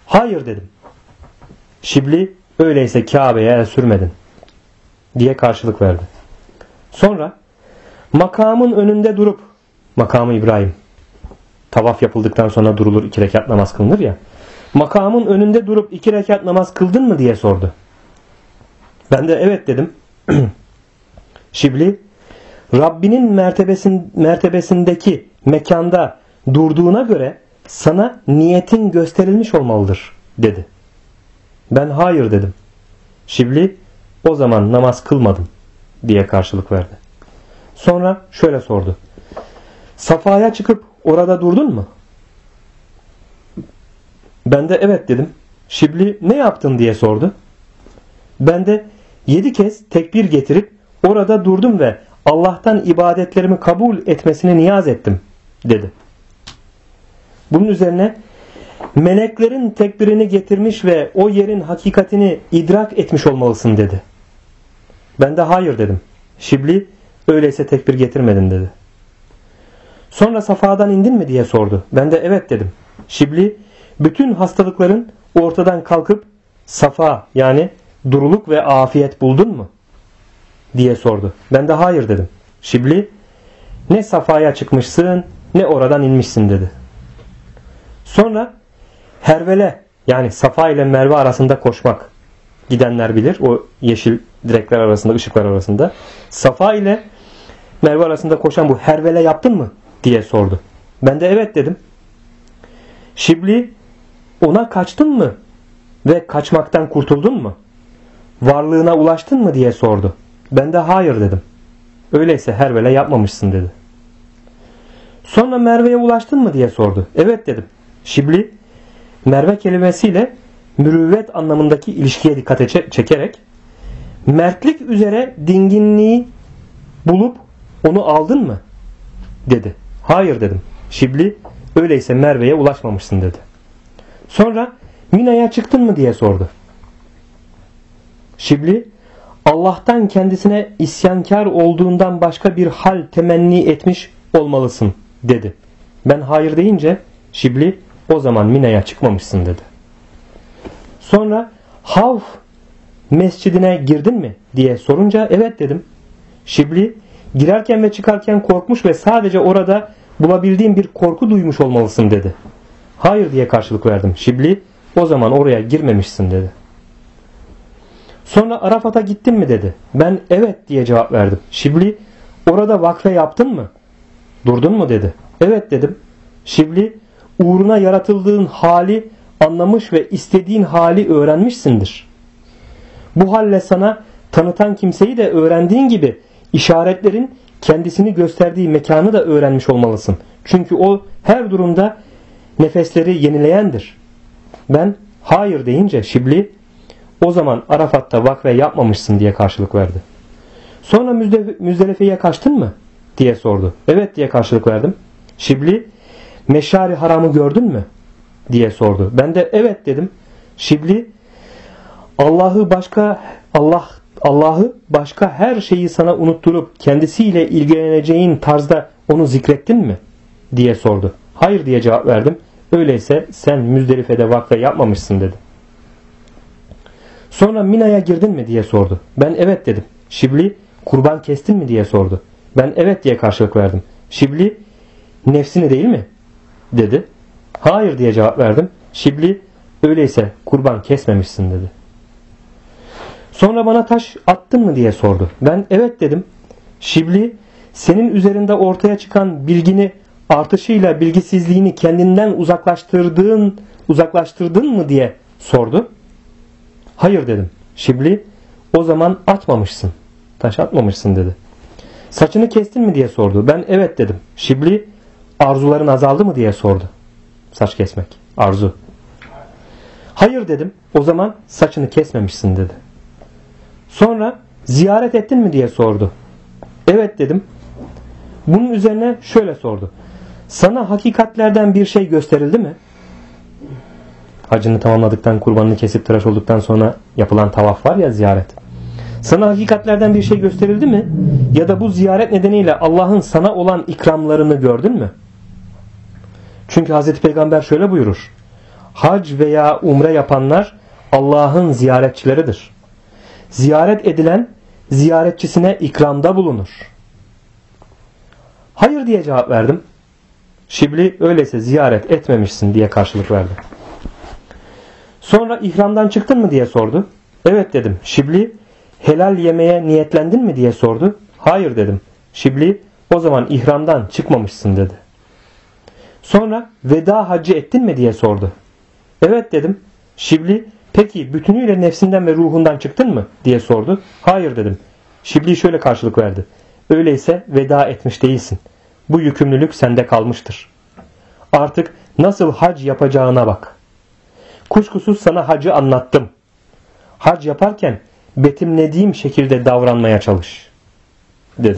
Hayır dedim. Şibli öyleyse Kabe'ye el sürmedin diye karşılık verdi. Sonra makamın önünde durup, makamı İbrahim, tavaf yapıldıktan sonra durulur 2 rekat namaz kılınır ya. Makamın önünde durup 2 rekat namaz kıldın mı diye sordu. Ben de evet dedim. Şibli Rabbinin mertebesindeki mekanda durduğuna göre sana niyetin gösterilmiş olmalıdır dedi. Ben hayır dedim. Şibli o zaman namaz kılmadım diye karşılık verdi. Sonra şöyle sordu. Safa'ya çıkıp orada durdun mu? Ben de evet dedim. Şibli ne yaptın diye sordu. Ben de 7 kez tekbir getirip orada durdum ve Allah'tan ibadetlerimi kabul etmesini niyaz ettim dedi. Bunun üzerine meleklerin tekbirini getirmiş ve o yerin hakikatini idrak etmiş olmalısın dedi. Ben de hayır dedim. Şibli öyleyse tekbir getirmedin dedi. Sonra Safa'dan indin mi diye sordu. Ben de evet dedim. Şibli bütün hastalıkların ortadan kalkıp Safa yani duruluk ve afiyet buldun mu diye sordu. Ben de hayır dedim. Şibli ne Safa'ya çıkmışsın ne oradan inmişsin dedi. Sonra Hervele yani Safa ile Merve arasında koşmak, gidenler bilir o yeşil direkler arasında, ışıklar arasında. Safa ile Merve arasında koşan bu Hervele yaptın mı diye sordu. Ben de evet dedim. Şibli ona kaçtın mı ve kaçmaktan kurtuldun mu? Varlığına ulaştın mı diye sordu. Ben de hayır dedim. Öyleyse Hervele yapmamışsın dedi. Sonra Merve'ye ulaştın mı diye sordu. Evet dedim. Şibli Merve kelimesiyle mürüvvet anlamındaki ilişkiye dikkat çekerek mertlik üzere dinginliği bulup onu aldın mı dedi. Hayır dedim. Şibli öyleyse Merve'ye ulaşmamışsın dedi. Sonra Mina'ya çıktın mı diye sordu. Şibli Allah'tan kendisine isyankar olduğundan başka bir hal temenni etmiş olmalısın dedi. Ben hayır deyince Şibli o zaman Mina'ya çıkmamışsın dedi. Sonra Havf mescidine girdin mi diye sorunca evet dedim. Şibli girerken ve çıkarken korkmuş ve sadece orada bulabildiğim bir korku duymuş olmalısın dedi. Hayır diye karşılık verdim. Şibli o zaman oraya girmemişsin dedi. Sonra Arafat'a gittin mi dedi. Ben evet diye cevap verdim. Şibli orada vakfe yaptın mı? Durdun mu dedi. Evet dedim. Şibli uğruna yaratıldığın hali anlamış ve istediğin hali öğrenmişsindir. Bu halle sana tanıtan kimseyi de öğrendiğin gibi işaretlerin kendisini gösterdiği mekanı da öğrenmiş olmalısın. Çünkü o her durumda nefesleri yenileyendir. Ben hayır deyince Şibli o zaman Arafat'ta vakfe yapmamışsın diye karşılık verdi. Sonra Müzdelife'ye kaçtın mı diye sordu. Evet diye karşılık verdim. Şibli Meşari Haram'ı gördün mü diye sordu. Ben de evet dedim. Şibli Allah'ı başka her şeyi sana unutturup kendisiyle ilgileneceğin tarzda onu zikrettin mi diye sordu. Hayır diye cevap verdim. Öyleyse sen Müzdelife'de vakfe yapmamışsın dedi. Sonra Mina'ya girdin mi diye sordu. Ben evet dedim. Şibli kurban kestin mi diye sordu. Ben evet diye karşılık verdim. Şibli nefsini değil mi dedi. Hayır diye cevap verdim. Şibli öyleyse kurban kesmemişsin dedi. Sonra bana taş attın mı diye sordu. Ben evet dedim. Şibli senin üzerinde ortaya çıkan bilgini artışıyla bilgisizliğini kendinden uzaklaştırdın mı diye sordu. Hayır dedim. Şibli o zaman atmamışsın. Taş atmamışsın dedi. Saçını kestin mi diye sordu. Ben evet dedim. Şibli arzuların azaldı mı diye sordu. Saç kesmek. Arzu. Hayır dedim. O zaman saçını kesmemişsin dedi. Sonra ziyaret ettin mi diye sordu. Evet dedim. Bunun üzerine şöyle sordu. Sana hakikatlerden bir şey gösterildi mi? Hacını tamamladıktan, kurbanını kesip tıraş olduktan sonra yapılan tavaf var ya, ziyaret. Sana hakikatlerden bir şey gösterildi mi? Ya da bu ziyaret nedeniyle Allah'ın sana olan ikramlarını gördün mü? Çünkü Hazreti Peygamber şöyle buyurur. Hac veya umre yapanlar Allah'ın ziyaretçileridir. Ziyaret edilen ziyaretçisine ikramda bulunur. Hayır diye cevap verdim. Şibli öyleyse ziyaret etmemişsin diye karşılık verdi. Sonra ihramdan çıktın mı diye sordu. Evet dedim. Şibli helal yemeye niyetlendin mi diye sordu. Hayır dedim. Şibli o zaman ihramdan çıkmamışsın dedi. Sonra veda hacı ettin mi diye sordu. Evet dedim. Şibli peki bütünüyle nefsinden ve ruhundan çıktın mı diye sordu. Hayır dedim. Şibli şöyle karşılık verdi. Öyleyse veda etmiş değilsin. Bu yükümlülük sende kalmıştır. Artık nasıl hac yapacağına bak. Kuşkusuz sana hacı anlattım. Hac yaparken betimlediğim şekilde davranmaya çalış dedi.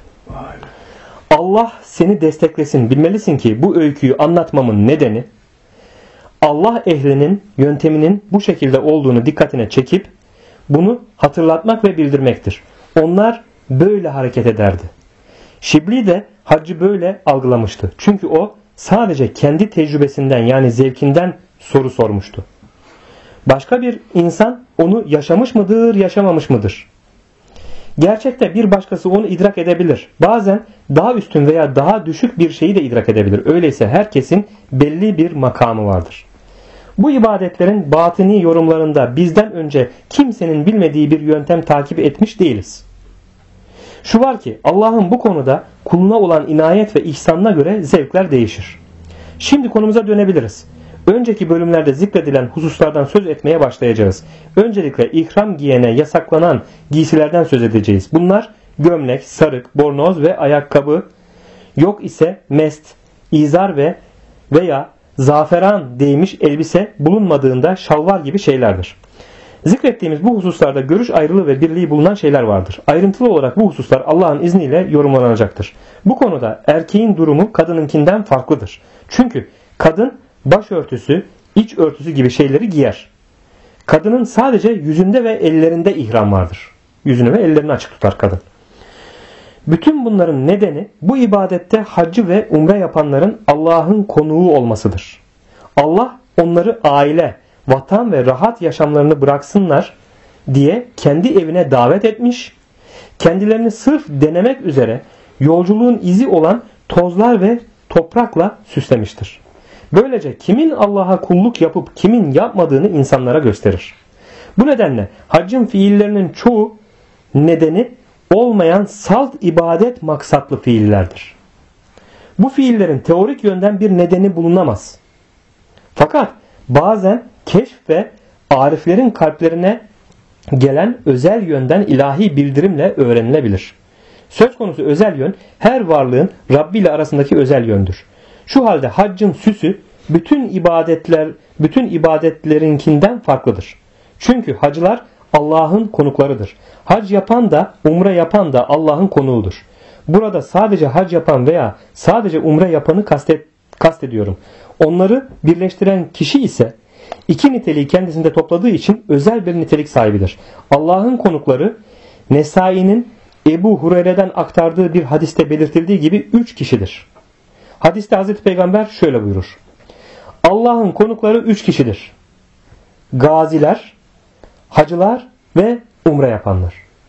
Allah seni desteklesin. Bilmelisin ki bu öyküyü anlatmamın nedeni Allah ehlinin yönteminin bu şekilde olduğunu dikkatine çekip bunu hatırlatmak ve bildirmektir. Onlar böyle hareket ederdi. Şibli de haccı böyle algılamıştı. Çünkü o sadece kendi tecrübesinden yani zevkinden soru sormuştu. Başka bir insan onu yaşamış mıdır, yaşamamış mıdır? Gerçekte bir başkası onu idrak edebilir. Bazen daha üstün veya daha düşük bir şeyi de idrak edebilir. Öyleyse herkesin belli bir makamı vardır. Bu ibadetlerin batini yorumlarında bizden önce kimsenin bilmediği bir yöntem takip etmiş değiliz. Şu var ki Allah'ın bu konuda kuluna olan inayet ve ihsanına göre zevkler değişir. Şimdi konumuza dönebiliriz. Önceki bölümlerde zikredilen hususlardan söz etmeye başlayacağız. Öncelikle ihram giyene yasaklanan giysilerden söz edeceğiz. Bunlar gömlek, sarık, bornoz ve ayakkabı, yok ise mest, izar veya zaferan değmiş elbise bulunmadığında şalvar gibi şeylerdir. Zikrettiğimiz bu hususlarda görüş ayrılığı ve birliği bulunan şeyler vardır. Ayrıntılı olarak bu hususlar Allah'ın izniyle yorumlanacaktır. Bu konuda erkeğin durumu kadınınkinden farklıdır. Çünkü kadın başörtüsü, iç örtüsü gibi şeyleri giyer. Kadının sadece yüzünde ve ellerinde ihram vardır. Yüzünü ve ellerini açık tutar kadın. Bütün bunların nedeni bu ibadette haccı ve umre yapanların Allah'ın konuğu olmasıdır. Allah onları aile, vatan ve rahat yaşamlarını bıraksınlar diye kendi evine davet etmiş, kendilerini sırf denemek üzere yolculuğun izi olan tozlar ve toprakla süslemiştir. Böylece kimin Allah'a kulluk yapıp kimin yapmadığını insanlara gösterir. Bu nedenle haccın fiillerinin çoğu nedeni olmayan salt ibadet maksatlı fiillerdir. Bu fiillerin teorik yönden bir nedeni bulunamaz. Fakat bazen keşf ve ariflerin kalplerine gelen özel yönden ilahi bildirimle öğrenilebilir. Söz konusu özel yön her varlığın Rabbi ile arasındaki özel yöndür. Şu halde haccın süsü bütün ibadetlerinkinden farklıdır. Çünkü hacılar Allah'ın konuklarıdır. Hac yapan da umre yapan da Allah'ın konuğudur. Burada sadece hac yapan veya sadece umre yapanı kastediyorum. Onları birleştiren kişi ise iki niteliği kendisinde topladığı için özel bir nitelik sahibidir. Allah'ın konukları Nesai'nin Ebu Hureyre'den aktardığı bir hadiste belirtildiği gibi 3 kişidir. Hadiste Hazreti Peygamber şöyle buyurur. Allah'ın konukları 3 kişidir. Gaziler, hacılar ve umre yapanlar.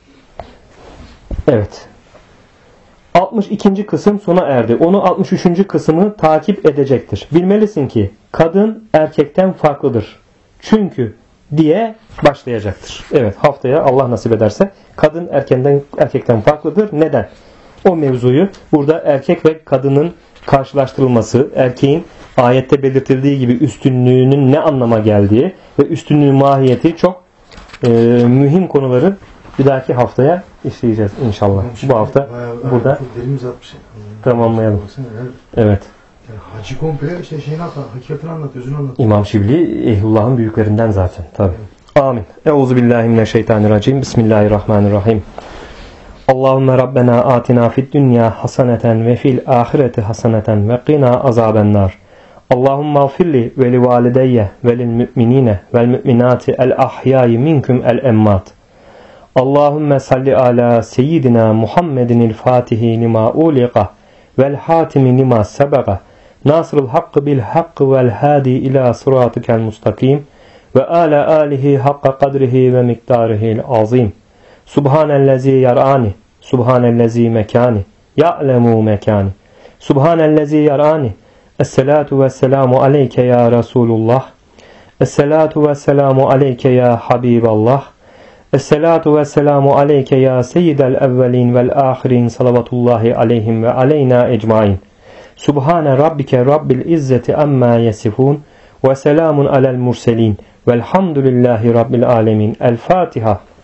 Evet. 62. kısım sona erdi. Onu 63. kısmı takip edecektir. Bilmelisin ki kadın erkekten farklıdır. Çünkü diye başlayacaktır. Evet, haftaya Allah nasip ederse kadın erkekten farklıdır. Neden? O mevzuyu burada erkek ve kadının karşılaştırılması, erkeğin ayette belirtildiği gibi üstünlüğünün ne anlama geldiği ve üstünlüğün mahiyeti çok mühim konuları bir dahaki haftaya işleyeceğiz inşallah. Bu hafta burada tamamlayalım. Evet. Yani hacı komple işte hakikatini anlat, özünü anlat. İmam Şibli Ehlullah'ın büyüklerinden zaten. Tabii. Amin. Euzubillahimineşşeytanirracim. Bismillahirrahmanirrahim. Allahümme Rabbena atina fid dünya haseneten ve fil ahireti haseneten ve qina azabennar. Allahümme afirli ve li valideyye ve lil müminine vel müminati el ahyayi minkum el emmat. Allahümme salli ala seyyidina Muhammedinil fatihi lima uliqa vel hatimi lima sebaga nasrul hakkı bil hakkı vel hadi ila sıratıkel mustakim ve ala alihi hakka kadrihi ve miktarihil azim. Subhanellezi yar'ani, subhanellezi mekani, ya'lemu mekani. Subhanellezi yar'ani. Esselatu vesselamu aleyke ya Resulullah. Esselatu vesselamu aleyke ya Habiballah. Esselatu vesselamu aleyke ya seyyidel evvelin vel ahirin salavatullahi aleyhim ve aleyna ecmain. Subhane rabbike rabbil izzeti amma yesifun ve selamun alel murselin velhamdülillahi rabbil alemin. El Fatiha.